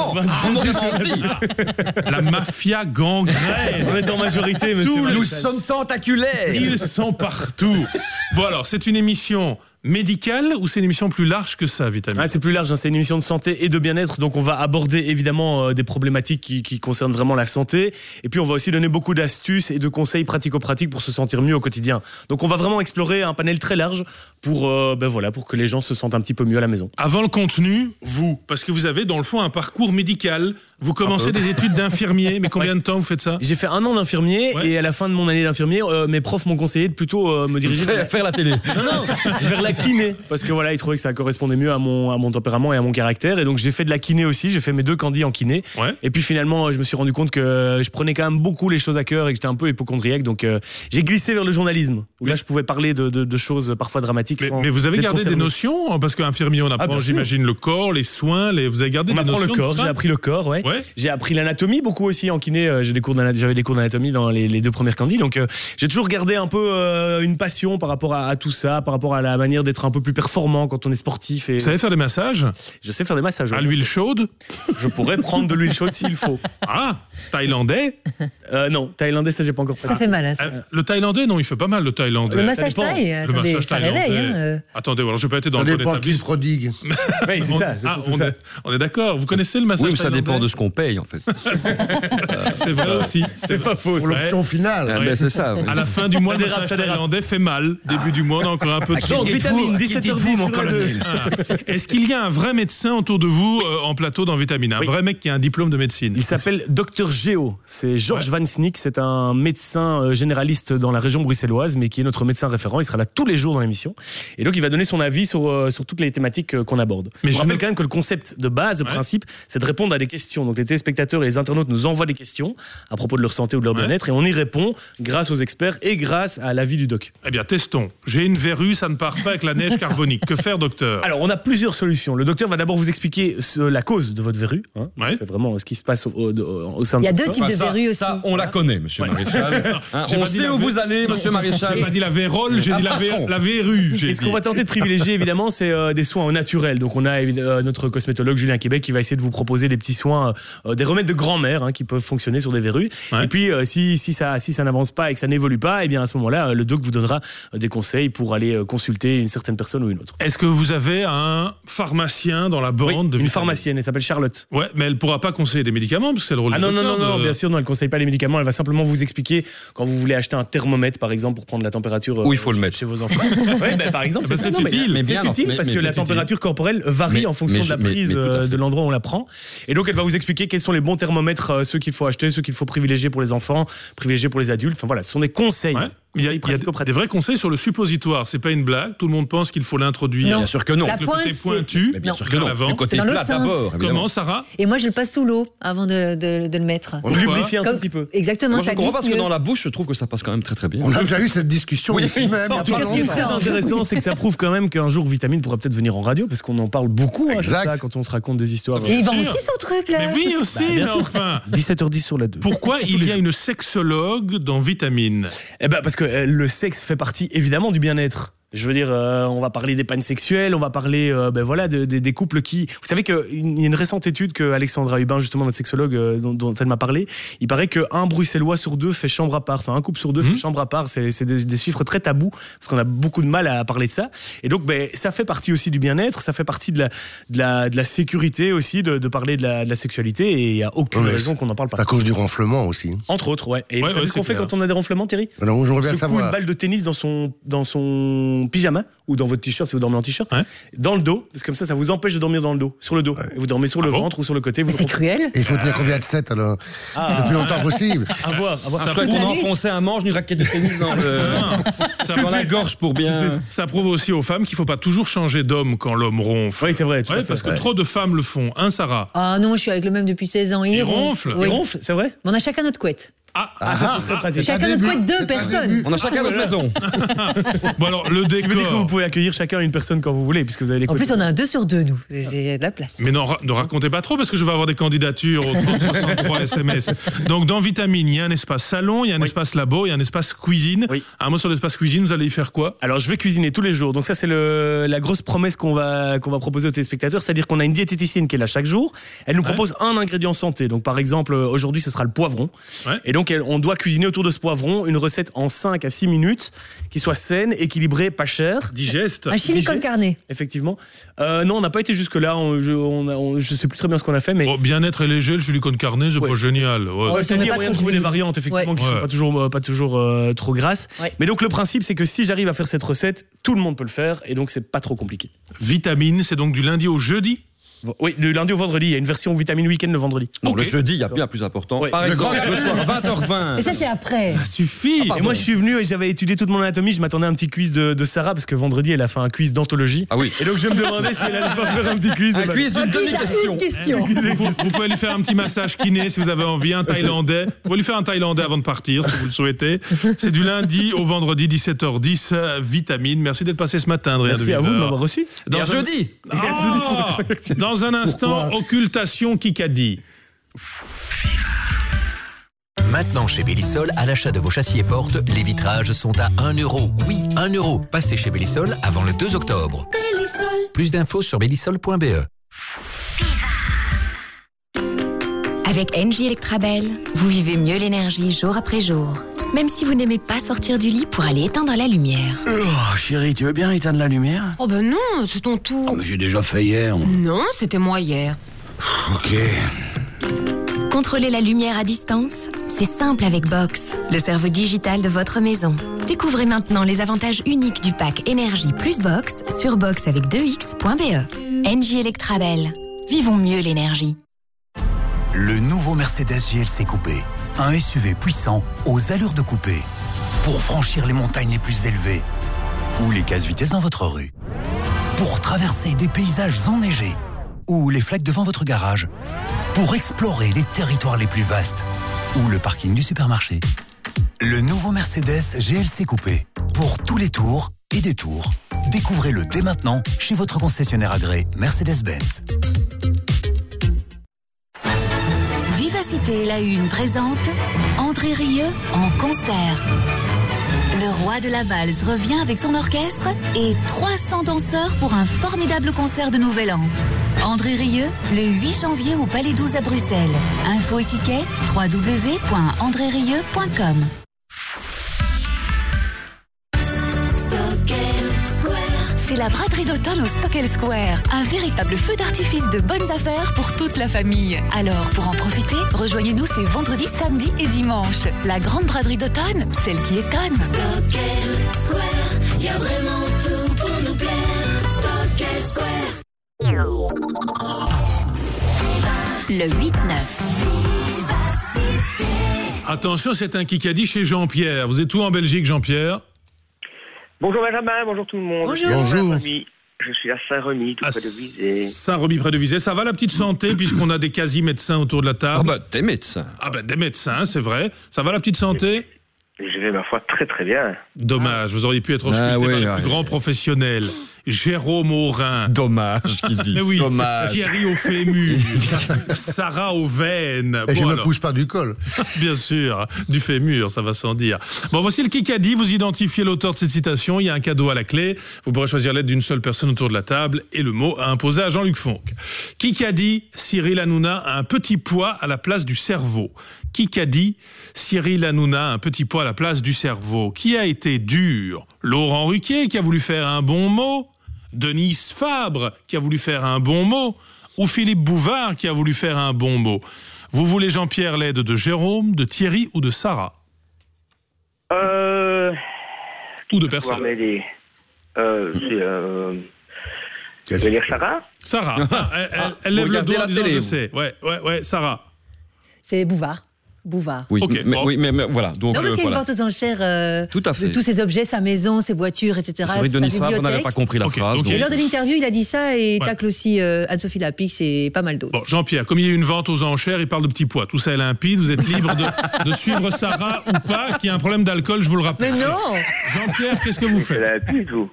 S3: La mafia gangrène.
S14: On est en majorité, monsieur.
S7: Nous sommes tentaculaires.
S3: Ils sont partout. Bon alors, c'est une émission médicale ou c'est une émission plus large que ça, Vitamine ?
S14: C'est plus large, c'est une émission de santé et de bien-être, donc on va aborder évidemment des problématiques qui concernent vraiment la santé, et puis on va aussi donner beaucoup d'astuces et de conseils pratico-pratiques pour se sentir mieux au quotidien. Donc on va vraiment explorer un panel très large pour que les gens se sentent un petit peu mieux à la maison.
S3: Avant le contenu, vous, parce que vous avez dans le fond un parcours médical, vous commencez des études d'infirmier, mais combien de temps vous faites ça ?
S14: J'ai fait 1 an d'infirmier, et à la fin de mon année d'infirmier, mes profs m'ont conseillé de plutôt me diriger
S7: vers la télé.
S14: Non, vers la kiné, parce que voilà, ils trouvaient que ça correspondait mieux à mon tempérament et à mon caractère, et donc j'ai fait de la kiné aussi, j'ai fait mes 2 candis en kiné, et puis finalement je me suis rendu compte que je prenais quand même beaucoup les choses à cœur et que j'étais un peu hypocondriaque, donc j'ai glissé vers le journalisme, où là je pouvais parler de choses parfois dramatiques.
S3: Mais vous avez gardé des notions, parce qu'infirmier on apprend, j'imagine, le corps, les soins, vous avez gardé des notions.
S14: Le corps, j'ai appris le corps, ouais. J'ai appris l'anatomie beaucoup aussi en kiné, j'avais des cours d'anatomie dans les 2 premières candis, donc j'ai toujours gardé un peu une passion par rapport à tout ça, par rapport à la manière d'être un peu plus performant quand on est sportif.
S3: Vous savez faire des massages ?
S14: Je sais faire des massages.
S3: À l'huile chaude ?
S14: Je pourrais prendre de l'huile chaude s'il faut.
S3: Ah, thaïlandais ?
S14: Non, thaïlandais, ça j'ai pas encore fait.
S13: Ça fait mal, hein, ça.
S3: Le thaïlandais, non, il fait pas mal le thaïlandais.
S13: Le massage thaï, ça réveille.
S3: Attendez, alors je peux être dans
S10: ça
S3: le
S10: dépend qui se prodigue.
S14: Oui, c'est ça.
S3: On est d'accord. Vous connaissez le massage thaïlandais ?
S7: Oui, mais ça dépend de ce qu'on paye, en fait.
S3: C'est vrai aussi. C'est pas faux.
S10: Pour l'option finale.
S7: C'est ça.
S3: À la fin du mois, le massage thaïlandais fait mal. Début du mois, on a encore un peu de
S14: temps. Vitamine, 17h10, mon colonel.
S3: Est-ce qu'il y a un vrai médecin autour de vous en plateau dans Vitamine ? Un vrai mec qui a un diplôme de médecine ?
S14: Il s'appelle Dr Géo. C'est Georges Van Snick. C'est un médecin généraliste dans la région bruxelloise, mais qui est notre médecin référent. Il sera là tous les jours dans l'émission. Et donc, il va donner son avis sur toutes les thématiques qu'on aborde. Mais je rappelle quand même que le concept de base, le principe, c'est de répondre à des questions. Donc, les téléspectateurs et les internautes nous envoient des questions à propos de leur santé ou de leur bien-être, et on y répond grâce aux experts et grâce à l'avis du doc.
S3: Eh bien, testons. J'ai une verrue, ça ne part pas avec la neige carbonique. Que faire, docteur ?
S14: Alors, on a plusieurs solutions. Le docteur va d'abord vous expliquer la cause de votre verrue. C'est vraiment ce qui se passe au sein de...
S13: Il y a 2 types de verrues aussi.
S7: Ça, on la connaît, monsieur Maréchal. On sait où vous allez, monsieur Maréchal.
S3: J'ai pas dit la vérole, j'ai dit la verrue.
S14: Et ce qu'on va tenter de privilégier, évidemment, c'est des soins au naturel. Donc, on a notre cosmétologue Julien Québec qui va essayer de vous proposer des petits soins, des remèdes de grand-mère qui peuvent fonctionner sur des verrues. Et puis, si ça n'avance pas et que ça n'évolue pas, et bien à ce moment-là, le doc vous donnera des conseils pour aller consulter une certaine personne ou une autre.
S3: Est-ce que vous avez un pharmacien dans la bande de
S14: une pharmacienne, elle s'appelle Charlotte.
S3: Ouais, mais elle pourra pas conseiller des médicaments parce que c'est le rôle du docteur.
S14: Non, bien sûr, non, elle conseille pas les médicaments. Elle va simplement vous expliquer quand vous voulez acheter un thermomètre, par exemple, pour prendre la température
S7: où il faut le mettre
S14: chez vos enfants. Par exemple, c'est
S3: utile.
S14: C'est utile parce que la température corporelle varie en fonction de la prise de l'endroit où on la prend. Et donc, elle va vous expliquer quels sont les bons thermomètres, ceux qu'il faut acheter, ceux qu'il faut privilégier pour les enfants, privilégier pour les adultes. Enfin voilà, ce sont des conseils.
S3: Il y a des vrais conseils sur le suppositoire. C'est pas une blague. Tout le monde pense qu'il faut l'introduire.
S13: Non.
S7: Bien sûr que non.
S13: La
S3: le
S13: pointe,
S3: côté pointu.
S7: Bien sûr que non.
S3: Le
S7: côté plat d'abord.
S3: Comment, Sarah ?
S13: Et moi, je le passe sous l'eau avant de le mettre.
S14: On lubrifie un tout petit peu.
S13: Exactement,
S7: moi,
S13: ça glisse
S7: parce que dans la bouche, je trouve que ça passe quand même très très bien.
S10: On a déjà eu cette discussion ici même.
S14: En tout cas, ce qui est très intéressant, c'est que ça prouve quand même qu'un jour Vitamine pourra peut-être venir en radio, parce qu'on en parle beaucoup, ça, quand on se raconte des histoires.
S13: Et il vend aussi son truc là.
S3: Mais oui aussi, mais enfin.
S14: 17h10 sur la 2.
S3: Pourquoi il y a une sexologue dans Vitamine ?
S14: Parce que le sexe fait partie évidemment du bien-être. Je veux dire, on va parler des pannes sexuelles, on va parler des couples qui... Vous savez qu'il y a une récente étude que Alexandra Hubin, justement notre sexologue dont elle m'a parlé, il paraît qu'un Bruxellois sur deux fait chambre à part, enfin un couple sur deux fait chambre à part. C'est des chiffres très tabous parce qu'on a beaucoup de mal à parler de ça. Et donc ça fait partie aussi du bien-être, ça fait partie de la sécurité aussi de parler de la sexualité, et il n'y a aucune raison qu'on n'en parle pas.
S10: À cause du ronflement aussi.
S14: Entre autres, ouais. Et vous savez ce qu'on fait quand on a des ronflements, Thierry?
S10: Alors, j'aimerais bien savoir.
S14: Une balle de tennis dans son pyjama ou dans votre t-shirt si vous dormez en t-shirt, dans le dos, parce que comme ça vous empêche de dormir dans le dos, sur le dos. Et vous dormez sur le ventre ou sur le côté.
S13: C'est cruel.
S10: Et il faut tenir combien de sets alors? Le plus longtemps possible.
S14: À voir.
S7: Je crois qu'on a enfoncé un manche d'une raquette de tennis dans la gorge pour bien.
S3: Ça prouve aussi aux femmes qu'il ne faut pas toujours changer d'homme quand l'homme ronfle.
S14: Oui, c'est vrai.
S3: Parce que trop de femmes le font. Sarah?
S13: Ah non, moi je suis avec le même depuis 16 ans.
S3: Il ronfle.
S13: Oui.
S14: Il ronfle, c'est vrai.
S13: Mais on a chacun notre couette.
S14: Ça c'est très pratique.
S13: Chacun notre couette, 2 personnes.
S7: On a chacun notre maison.
S3: Bon alors, le décor.
S14: Ce qui veut dire que vous pouvez accueillir chacun une personne quand vous voulez, puisque vous avez les
S13: En plus, on a un 2 sur 2, nous. C'est de la place.
S3: Mais non, ne racontez pas trop, parce que je vais avoir des candidatures au 63 SMS. Donc, dans Vitamine, il y a un espace salon, il y a un espace labo, il y a un espace cuisine. Un mot sur l'espace cuisine, vous allez y faire quoi?
S14: Alors, je vais cuisiner tous les jours. Donc ça, c'est la grosse promesse qu'on va proposer aux téléspectateurs. C'est-à-dire qu'on a une diététicienne qui est là chaque jour. Elle nous propose un ingrédient santé. Donc, par exemple, aujourd'hui, ce sera le poivron. Et donc, on doit cuisiner autour de ce poivron une recette en 5 à 6 minutes qui soit saine, équilibrée, pas chère,
S3: digeste.
S13: Un chili con carne.
S14: Effectivement. Non, on n'a pas été jusque là. Je sais plus très bien ce qu'on a fait, mais
S3: bien-être et léger, le chili con carne, c'est pas génial.
S14: C'est-à-dire moyen de trouver des variantes effectivement qui sont pas toujours trop grasses. Mais donc le principe, c'est que si j'arrive à faire cette recette, tout le monde peut le faire, et donc c'est pas trop compliqué.
S3: Vitamine, c'est donc du lundi au jeudi?
S14: Oui, du lundi au vendredi. Il y a une version vitamine week-end le vendredi.
S7: Non, le jeudi, il y a bien plus important. Par exemple, le soir, 20h20.
S13: Et ça, c'est après.
S3: Ça suffit.
S14: Et moi, je suis venu et j'avais étudié toute mon anatomie. Je m'attendais à un petit quiz de Sarah, parce que vendredi, elle a fait un quiz d'anthologie.
S7: Ah oui.
S14: Et donc, je me demandais si elle allait pas faire un petit quiz.
S7: Un quiz d'une demi-question.
S3: Vous pouvez lui faire un petit massage kiné si vous avez envie, un thaïlandais. Vous pouvez lui faire un thaïlandais avant de partir, si vous le souhaitez. C'est du lundi au vendredi, 17h10. Vitamine. Merci d'être passé ce matin, Adrien.
S14: Merci à vous de m'avoir reçu.
S7: Jeudi.
S3: Dans un instant, occultation Kikadi.
S5: Maintenant chez Bellisol, à l'achat de vos châssis et portes, les vitrages sont à 1 €. Oui, 1 €. Passez chez Bellisol avant le 2 octobre. Bellisol. Plus d'infos sur bellisol.be.
S18: Avec Engie Electrabel, vous vivez mieux l'énergie jour après jour. Même si vous n'aimez pas sortir du lit pour aller éteindre la lumière.
S6: Oh, chérie, tu veux bien éteindre la lumière?
S8: Oh ben non, c'est ton tour.
S6: Oh, mais j'ai déjà fait hier.
S8: Non, c'était moi hier.
S6: Ok.
S18: Contrôler la lumière à distance, c'est simple avec Box, le cerveau digital de votre maison. Découvrez maintenant les avantages uniques du pack Énergie plus Box sur box.be. Engie Electrabel. Vivons mieux l'énergie.
S9: Le nouveau Mercedes GLC Coupé. Un SUV puissant aux allures de coupé. Pour franchir les montagnes les plus élevées. Ou les casse-vitesses dans votre rue. Pour traverser des paysages enneigés. Ou les flaques devant votre garage. Pour explorer les territoires les plus vastes. Ou le parking du supermarché. Le nouveau Mercedes GLC Coupé. Pour tous les tours et détours. Découvrez-le dès maintenant chez votre concessionnaire agréé Mercedes-Benz.
S18: Vivacité La Une présente André Rieu en concert. Le roi de la valse revient avec son orchestre et 300 danseurs pour un formidable concert de Nouvel An. André Rieu, le 8 janvier au Palais 12 à Bruxelles. Info et tickets, www.andrerieu.com. C'est la braderie d'automne au Stockel Square. Un véritable feu d'artifice de bonnes affaires pour toute la famille. Alors, pour en profiter, rejoignez-nous ces vendredis, samedis et dimanches. La grande braderie d'automne, celle qui étonne.
S15: Stockel Square, y a vraiment tout pour nous plaire. Stockel Square.
S18: Le 8-9.
S3: Attention, c'est un Kikadi chez Jean-Pierre. Vous êtes où en Belgique, Jean-Pierre?
S16: Bonjour Benjamin, bonjour tout le monde.
S3: Bonjour.
S16: Je suis à Saint-Remy, tout près de Visé.
S3: Saint-Remy, près de Visé. Ça va la petite santé, puisqu'on a des quasi-médecins autour de la table?
S7: Ah bah, des médecins.
S3: Ah bah, des médecins, c'est vrai. Ça va la petite santé?
S16: Je vais, ma foi, très très bien.
S3: Dommage, vous auriez pu être ausculté par les plus grands professionnels. Jérôme au rein.
S7: Dommage, qui dit.
S3: Mais oui,
S7: dommage.
S3: Thierry au fémur. Sarah aux veines.
S10: Et je ne pousse pas du col.
S3: Bien sûr, du fémur, ça va sans dire. Bon, voici le Kikadi. Vous identifiez l'auteur de cette citation. Il y a un cadeau à la clé. Vous pourrez choisir l'aide d'une seule personne autour de la table et le mot à imposer à Jean-Luc Fonck. Kikadi, Cyril Hanouna a un petit poids à la place du cerveau. Kikadi, Cyril Hanouna a un petit poids à la place du cerveau. Qui a été dur? Laurent Ruquier, qui a voulu faire un bon mot? Denise Fabre, qui a voulu faire un bon mot? Ou Philippe Bouvard, qui a voulu faire un bon mot? Vous voulez, Jean-Pierre, l'aide de Jérôme, de Thierry ou de Sarah? Ou de personne.
S16: Je vais dire Sarah.
S3: Sarah. Elle lève le doigt en disant je sais. Ouais, Sarah.
S13: C'est Bouvard.
S7: Oui,
S3: okay,
S7: mais voilà. Donc,
S13: non, parce qu'il y a une vente aux enchères
S7: tout à fait.
S13: de tous ses objets, sa maison, ses voitures, etc.
S7: C'est vrai que Denis Fabre n'avait pas compris la phrase.
S13: Et lors de l'interview, il a dit ça et tacle aussi Anne-Sophie Lapix et pas mal d'autres.
S3: Bon, Jean-Pierre, comme il y a une vente aux enchères, il parle de petits pois. Tout ça est limpide. Vous êtes libre de suivre Sarah ou pas, qui a un problème d'alcool, je vous le rappelle.
S13: Mais non.
S3: Jean-Pierre, qu'est-ce que vous faites?
S16: C'est limpide, vous.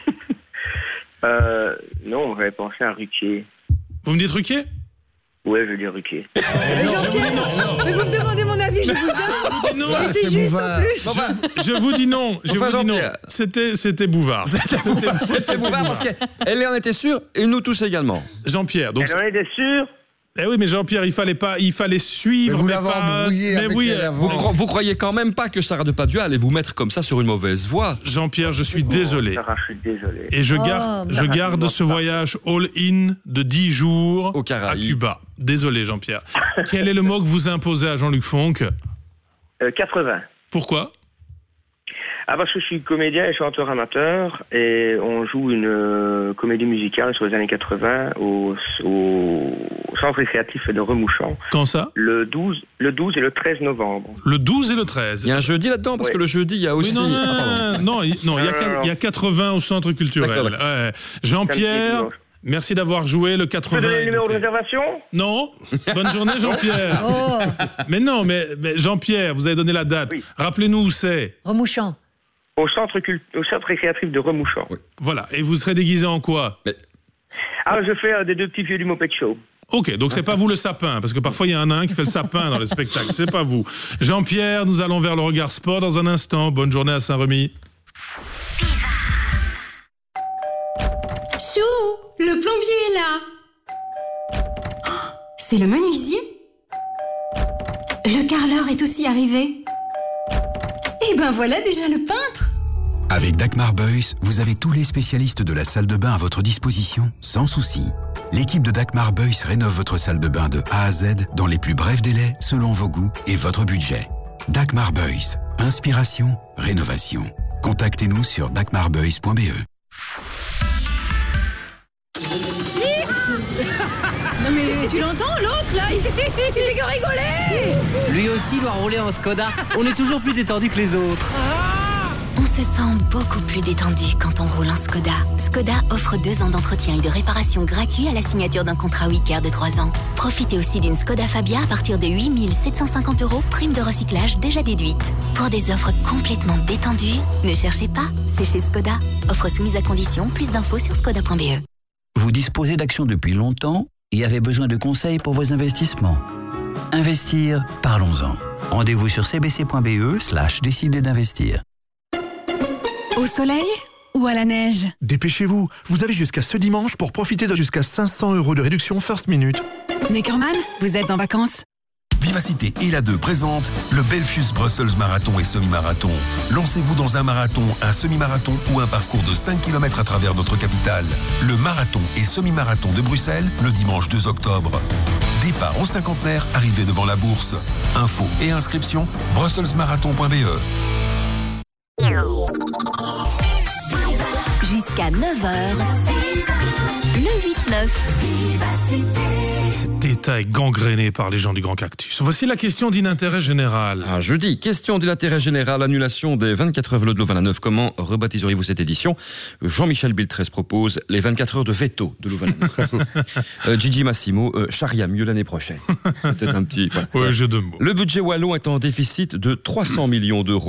S16: Non, on va penser à Ruquier.
S3: Vous me dites Ruquier?
S16: Ouais, je veux dire Ruquier.
S13: Jean-Pierre, mais vous me demandez mon avis, je vous le donne.
S3: Non,
S13: c'est juste en plus.
S3: Je vous dis non. C'était Bouvard.
S7: C'était Bouvard parce qu'elle en était sûre et nous tous également.
S3: Jean-Pierre. Donc
S16: elle en était sûre.
S3: Eh oui, mais Jean-Pierre, il fallait suivre.
S10: Mais vous l'avez embrouillé avec elle avant.
S7: Vous croyez quand même pas que Sarah Depardieu allait vous mettre comme ça sur une mauvaise voie?
S3: Jean-Pierre, je suis désolé.
S16: Sarah, je suis désolé.
S3: Et je garde ce voyage all-in de 10 jours à Cuba. Désolé, Jean-Pierre. Quel est le mot que vous imposez à Jean-Luc Fonck?
S16: 80.
S3: Pourquoi?
S16: Parce que je suis comédien et chanteur amateur et on joue une comédie musicale sur les années 80 au centre récréatif de Remouchant.
S3: Quand ça?
S16: Le 12 et le 13 novembre.
S3: Le 12 et le 13.
S7: Il y a un jeudi là-dedans parce que le jeudi il y a aussi...
S3: il y a 80 au centre culturel. Jean-Pierre... Merci d'avoir joué le 80.
S16: Vous avez le numéro de réservation? Non.
S3: Bonne journée, Jean-Pierre. Mais non, mais Jean-Pierre, vous avez donné la date. Oui. Rappelez-nous où c'est.
S13: Remouchant.
S16: Au centre récréatif de Remouchant.
S3: Oui. Voilà. Et vous serez déguisé en quoi?
S16: Je fais des deux petits vieux du Moped Show.
S3: Ok, donc c'est pas vous le sapin, parce que parfois il y en a un qui fait le sapin dans les spectacles. C'est pas vous. Jean-Pierre, nous allons vers le regard sport dans un instant. Bonne journée à Saint-Remy.
S1: Chou, le plombier est là. C'est le menuisier. Le carreleur est aussi arrivé. Et ben voilà déjà le peintre.
S23: Avec Dagmar Beuys, vous avez tous les spécialistes de la salle de bain à votre disposition, sans souci. L'équipe de Dagmar Beuys rénove votre salle de bain de A à Z dans les plus brefs délais, selon vos goûts et votre budget. Dagmar Beuys, inspiration, rénovation. Contactez-nous sur dagmarbeuys.be.
S13: Non mais tu l'entends, l'autre là, il fait que rigoler.
S2: Lui aussi doit rouler en Skoda. On est toujours plus détendu que les autres.
S18: On se sent beaucoup plus détendu quand on roule en Skoda. Skoda offre 2 ans d'entretien et de réparation gratuits à la signature d'un contrat Wicker de 3 ans. Profitez aussi d'une Skoda Fabia à partir de 8 750 €, prime de recyclage déjà déduite. Pour des offres complètement détendues, ne cherchez pas, c'est chez Skoda. Offre soumise à condition, plus d'infos sur skoda.be.
S26: Vous disposez d'actions depuis longtemps et avez besoin de conseils pour vos investissements. Investir, parlons-en. Rendez-vous sur cbc.be/décider d'investir.
S1: Au soleil ou à la neige?
S25: Dépêchez-vous, vous avez jusqu'à ce dimanche pour profiter de jusqu'à 500 € de réduction First Minute.
S1: Neckerman, vous êtes en vacances?
S21: Vivacité et la 2 présente le Belfius Brussels Marathon et Semi-Marathon. Lancez-vous dans un marathon, un semi-marathon ou un parcours de 5 km à travers notre capitale. Le marathon et semi-marathon de Bruxelles, le dimanche 2 octobre. Départ au cinquantenaire, arrivée devant la bourse. Infos et inscriptions, brusselsmarathon.be.
S18: Jusqu'à 9h, le 8-9.
S3: Cet état est gangréné par les gens du Grand Cactus. Voici la question d'intérêt général.
S7: Jeudi, question d'intérêt général, annulation des 24 heures vélo de Louvain-la-Neuve. Comment rebaptiseriez-vous cette édition? Jean-Michel Biltrès propose les 24 heures de veto de Louvain-la-Neuve. Gigi Massimo, charia mieux l'année prochaine. Peut-être un petit...
S3: Ouais, jeu de mots.
S7: Le budget wallon est en déficit de 300 millions d'euros.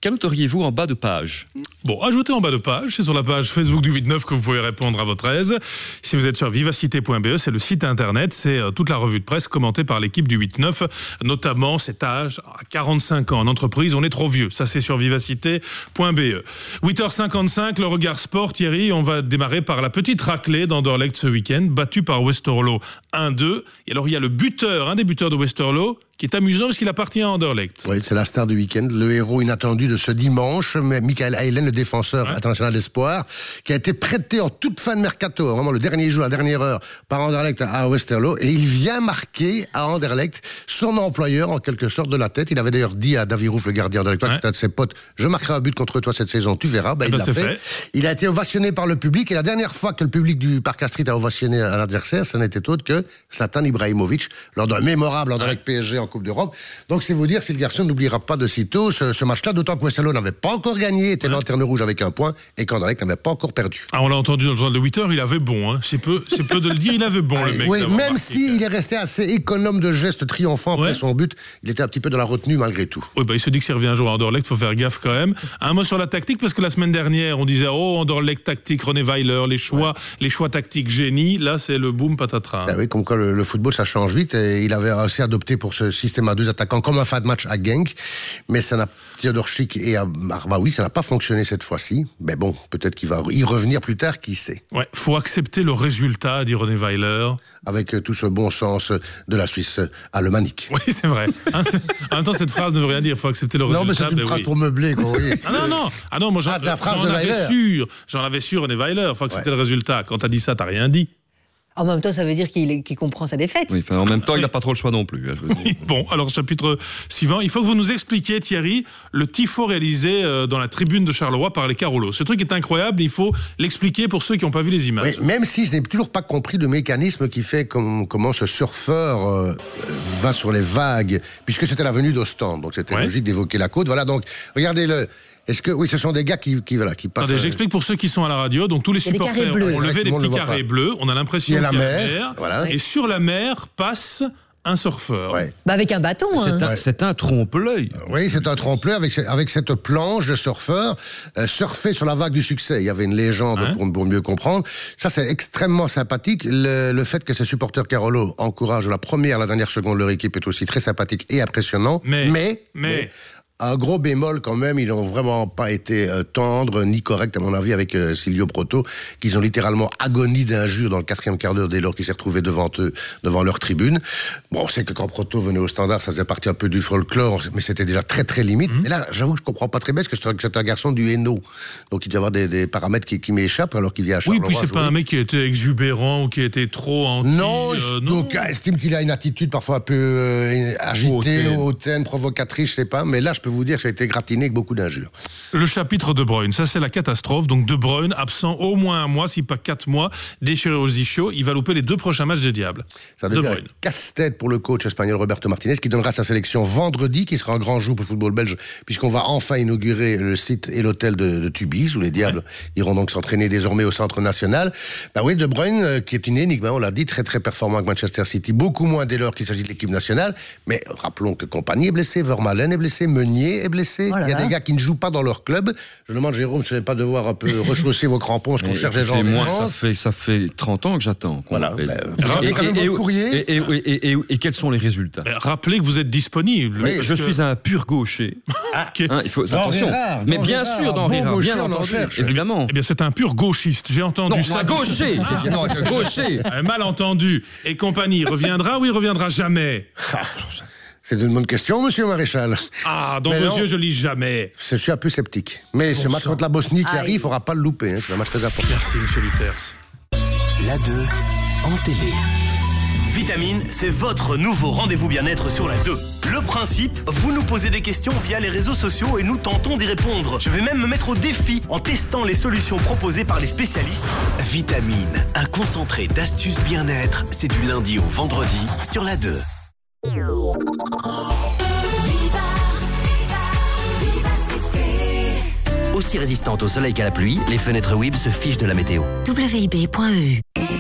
S7: qu'annoteriez-vous en bas de page ?
S3: Bon, ajoutez en bas de page, c'est sur la page Facebook du 8-9 que vous pouvez répondre à votre aise. Si vous êtes sur vivacité.be, c'est le site internet, c'est toute la revue de presse commentée par l'équipe du 8-9, notamment cet âge à 45 ans en entreprise, on est trop vieux. Ça, c'est sur vivacité.be. 8h55, le regard sport, Thierry, on va démarrer par la petite raclée d'Anderlecht ce week-end, battu par Westerlo 1-2. Et alors, il y a le buteur, un des buteurs de Westerlo, qui est amusant parce qu'il appartient à Anderlecht.
S10: Oui, c'est la star du week-end, le héros inattendu de ce dimanche, Michael Aylen, le défenseur international d'espoir, qui a été prêté en toute fin de mercato, vraiment le dernier jour, la dernière heure, par Anderlecht à Westerlo, et il vient marquer à Anderlecht son employeur, en quelque sorte, de la tête. Il avait d'ailleurs dit à David Rouf, le gardien anderlechtois, qui est un de ses potes, je marquerai un but contre toi cette saison, tu verras. Il l'a fait. Il a été ovationné par le public, et la dernière fois que le public du Parc Astrid a ovationné un adversaire, ça n'était autre que Zlatan Ibrahimovic, lors d'un mémorable Anderlecht PSG en Coupe d'Europe. Donc c'est vous dire si le garçon n'oubliera pas de sitôt ce match-là, d'autant que Westerlo n'avait pas encore gagné, était lanterne rouge avec un point, et qu'Anderlecht n'avait pas encore perdu.
S3: Ah, on l'a entendu dans le journal de 8h, il avait bon, hein. C'est peu de le dire, il avait bon, le mec.
S10: Oui, même s'il est resté assez économe de gestes triomphants après son but, il était un petit peu dans la retenue malgré tout.
S3: Oui, il se dit que s'il revient un jour à Anderlecht, faut faire gaffe quand même. Un mot sur la tactique, parce que la semaine dernière, on disait Anderlecht tactique, René Weiler, les choix tactiques génie. Là, c'est le boom patatras.
S10: Oui, comme quoi le football, ça change vite. Et il avait aussi adopté pour ce système à 2 attaquants comme un fin de match à Genk. Mais ça n'a, Theodor Schick et à Arbaoui, ça n'a pas fonctionné cette fois-ci. Mais bon, peut-être qu'il va y revenir plus tard, qui sait.
S3: Ouais, faut accepter le résultat, dit René Weiler.
S10: Avec tout ce bon sens de la Suisse alémanique.
S3: Oui, c'est vrai. En même temps, cette phrase ne veut rien dire. Faut accepter le résultat.
S10: Non, mais c'est une phrase pour meubler, quoi. Oui.
S3: Non, moi j'en avais sûr, René Weiler. Faut accepter le résultat. Quand t'as dit ça, t'as rien dit.
S13: En même temps, ça veut dire qu'il comprend sa défaite.
S7: Oui, en même temps, il n'a pas trop le choix non plus.
S3: Oui, bon, alors chapitre suivant. Il faut que vous nous expliquiez, Thierry, le tifo réalisé dans la tribune de Charleroi par les Carolos. Ce truc est incroyable, il faut l'expliquer pour ceux qui n'ont pas vu les images.
S10: Oui, même si je n'ai toujours pas compris le mécanisme qui fait comment ce surfeur va sur les vagues, puisque c'était la venue d'Ostende, donc c'était logique d'évoquer la côte. Voilà, donc regardez-le. Est-ce que ce sont des gars qui passent.
S3: Attendez, j'explique pour ceux qui sont à la radio. Donc tous les supporters ont levé des petits carrés bleus. On a l'impression qu'il y a la mer. Voilà. Et sur la mer passe un surfeur.
S13: Avec un bâton.
S7: C'est un trompe-l'œil.
S10: Oui, c'est un trompe-l'œil avec cette planche de surfeur surfer sur la vague du succès. Il y avait une légende pour mieux comprendre. Ça, c'est extrêmement sympathique. Le fait que ces supporters Carolo encouragent la première, la dernière seconde leur équipe est aussi très sympathique et impressionnant. Mais un gros bémol quand même, ils n'ont vraiment pas été tendres ni corrects à mon avis avec Silvio Proto, qu'ils ont littéralement agonie d'injures dans le 4e quart d'heure dès lors qu'il s'est retrouvé devant leur tribune. Bon, on sait que quand Proto venait au Standard, ça faisait partie un peu du folklore, mais c'était déjà très très limite. Mais là, j'avoue que je comprends pas très bien, parce que c'est un garçon du Hainaut. Donc il doit y avoir des paramètres qui m'échappent alors qu'il vient à Charleroi.
S3: Oui, puis c'est pas un mec qui était exubérant ou qui était trop anti...
S10: Non, donc estime qu'il a une attitude parfois un peu agitée, hautaine, provocatrice, je sais pas, mais là je peux vous dire que ça a été gratiné avec beaucoup d'injures.
S3: Le chapitre De Bruyne, ça c'est la catastrophe. Donc De Bruyne, absent au moins un mois, si pas 4 mois, déchiré aux ischios, il va louper les 2 prochains matchs des Diables.
S10: Ça devient un casse-tête pour le coach espagnol Roberto Martinez, qui donnera sa sélection vendredi, qui sera un grand jour pour le football belge, puisqu'on va enfin inaugurer le site et l'hôtel de Tubize, où les Diables iront donc s'entraîner désormais au centre national. De Bruyne, qui est une énigme, on l'a dit, très très performant avec Manchester City, beaucoup moins dès lors qu'il s'agit de l'équipe nationale, mais rappelons que Compagnie est blessé, Vermaelen est blessé, Meunier est blessé, il y a des gars qui ne jouent pas dans leur club. Je demande, Jérôme, si vous n'allez pas devoir un peu rechausser vos crampons, parce qu'on cherche des gens.
S7: Moi, ça fait 30 ans que j'attends.
S10: Voilà.
S7: Et quels sont les résultats?
S3: Rappelez que vous êtes disponible.
S7: Oui, je suis un pur gaucher. Il faut attention. Mais bien sûr, dans Rérard, bien entendu, évidemment.
S3: Eh bien, c'est un pur gauchiste. J'ai entendu
S7: non,
S3: ça.
S7: Un gaucher. Non, un gaucher.
S3: Mal entendu. Et Compagnie reviendra ou il reviendra jamais?
S10: C'est une bonne question, monsieur Maréchal.
S3: Ah, dans vos yeux, je lis jamais.
S10: Je suis un peu sceptique. Mais ce match contre la Bosnie qui arrive, il ne faudra pas le louper. C'est un match très important.
S3: Merci, monsieur Luters.
S4: La 2, en télé.
S17: Vitamine, c'est votre nouveau rendez-vous bien-être sur la 2. Le principe, vous nous posez des questions via les réseaux sociaux et nous tentons d'y répondre. Je vais même me mettre au défi en testant les solutions proposées par les spécialistes.
S4: Vitamine, un concentré d'astuces bien-être, c'est du lundi au vendredi sur la 2.
S19: Aussi résistante au soleil qu'à la pluie, les fenêtres WIB se fichent de la météo.
S18: WIB.eu.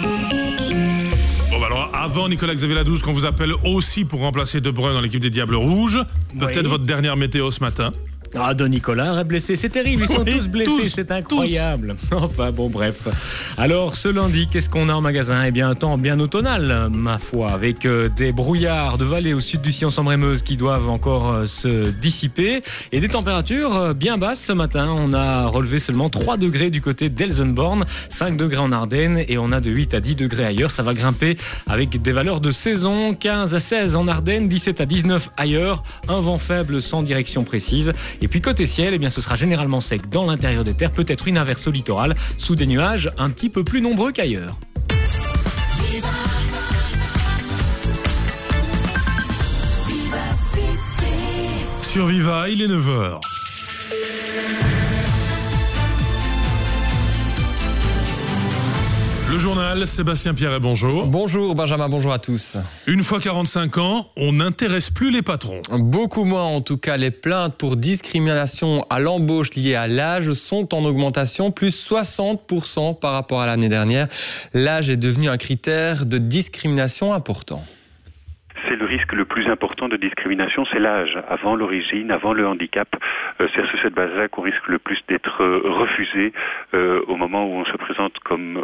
S3: Bon, alors, avant Nicolas Xavier Ladouze, qu'on vous appelle aussi pour remplacer De Bruyne dans l'équipe des Diables Rouges, peut-être votre dernière météo ce matin.
S11: Ah, Don Nicolas est blessé, c'est terrible, ils sont tous blessés, c'est incroyable. Enfin bon, bref. Alors, ce lundi, qu'est-ce qu'on a en magasin ? Eh bien, un temps bien automnal, ma foi, avec des brouillards de vallée au sud du Sillon-Sambre-et-Meuse qui doivent encore se dissiper et des températures bien basses ce matin. On a relevé seulement 3 degrés du côté d'Elsenborn, 5 degrés en Ardennes et on a de 8 à 10 degrés ailleurs. Ça va grimper avec des valeurs de saison, 15 à 16 en Ardennes, 17 à 19 ailleurs. Un vent faible sans direction précise. Et puis côté ciel, eh bien, ce sera généralement sec dans l'intérieur des terres, peut-être une averse au littoral, sous des nuages un petit peu plus nombreux qu'ailleurs.
S3: Sur Viva, il est 9h. Le journal, Sébastien Pierret, bonjour.
S12: Bonjour Benjamin, bonjour à tous.
S3: Une fois 45 ans, on n'intéresse plus les patrons.
S12: Beaucoup moins en tout cas. Les plaintes pour discrimination à l'embauche liées à l'âge sont en augmentation, plus 60% par rapport à l'année dernière. L'âge est devenu un critère de discrimination important.
S14: C'est le risque le plus important de discrimination, c'est l'âge. Avant l'origine, avant le handicap, c'est sur cette base-là qu'on risque le plus d'être refusé au moment où on se présente comme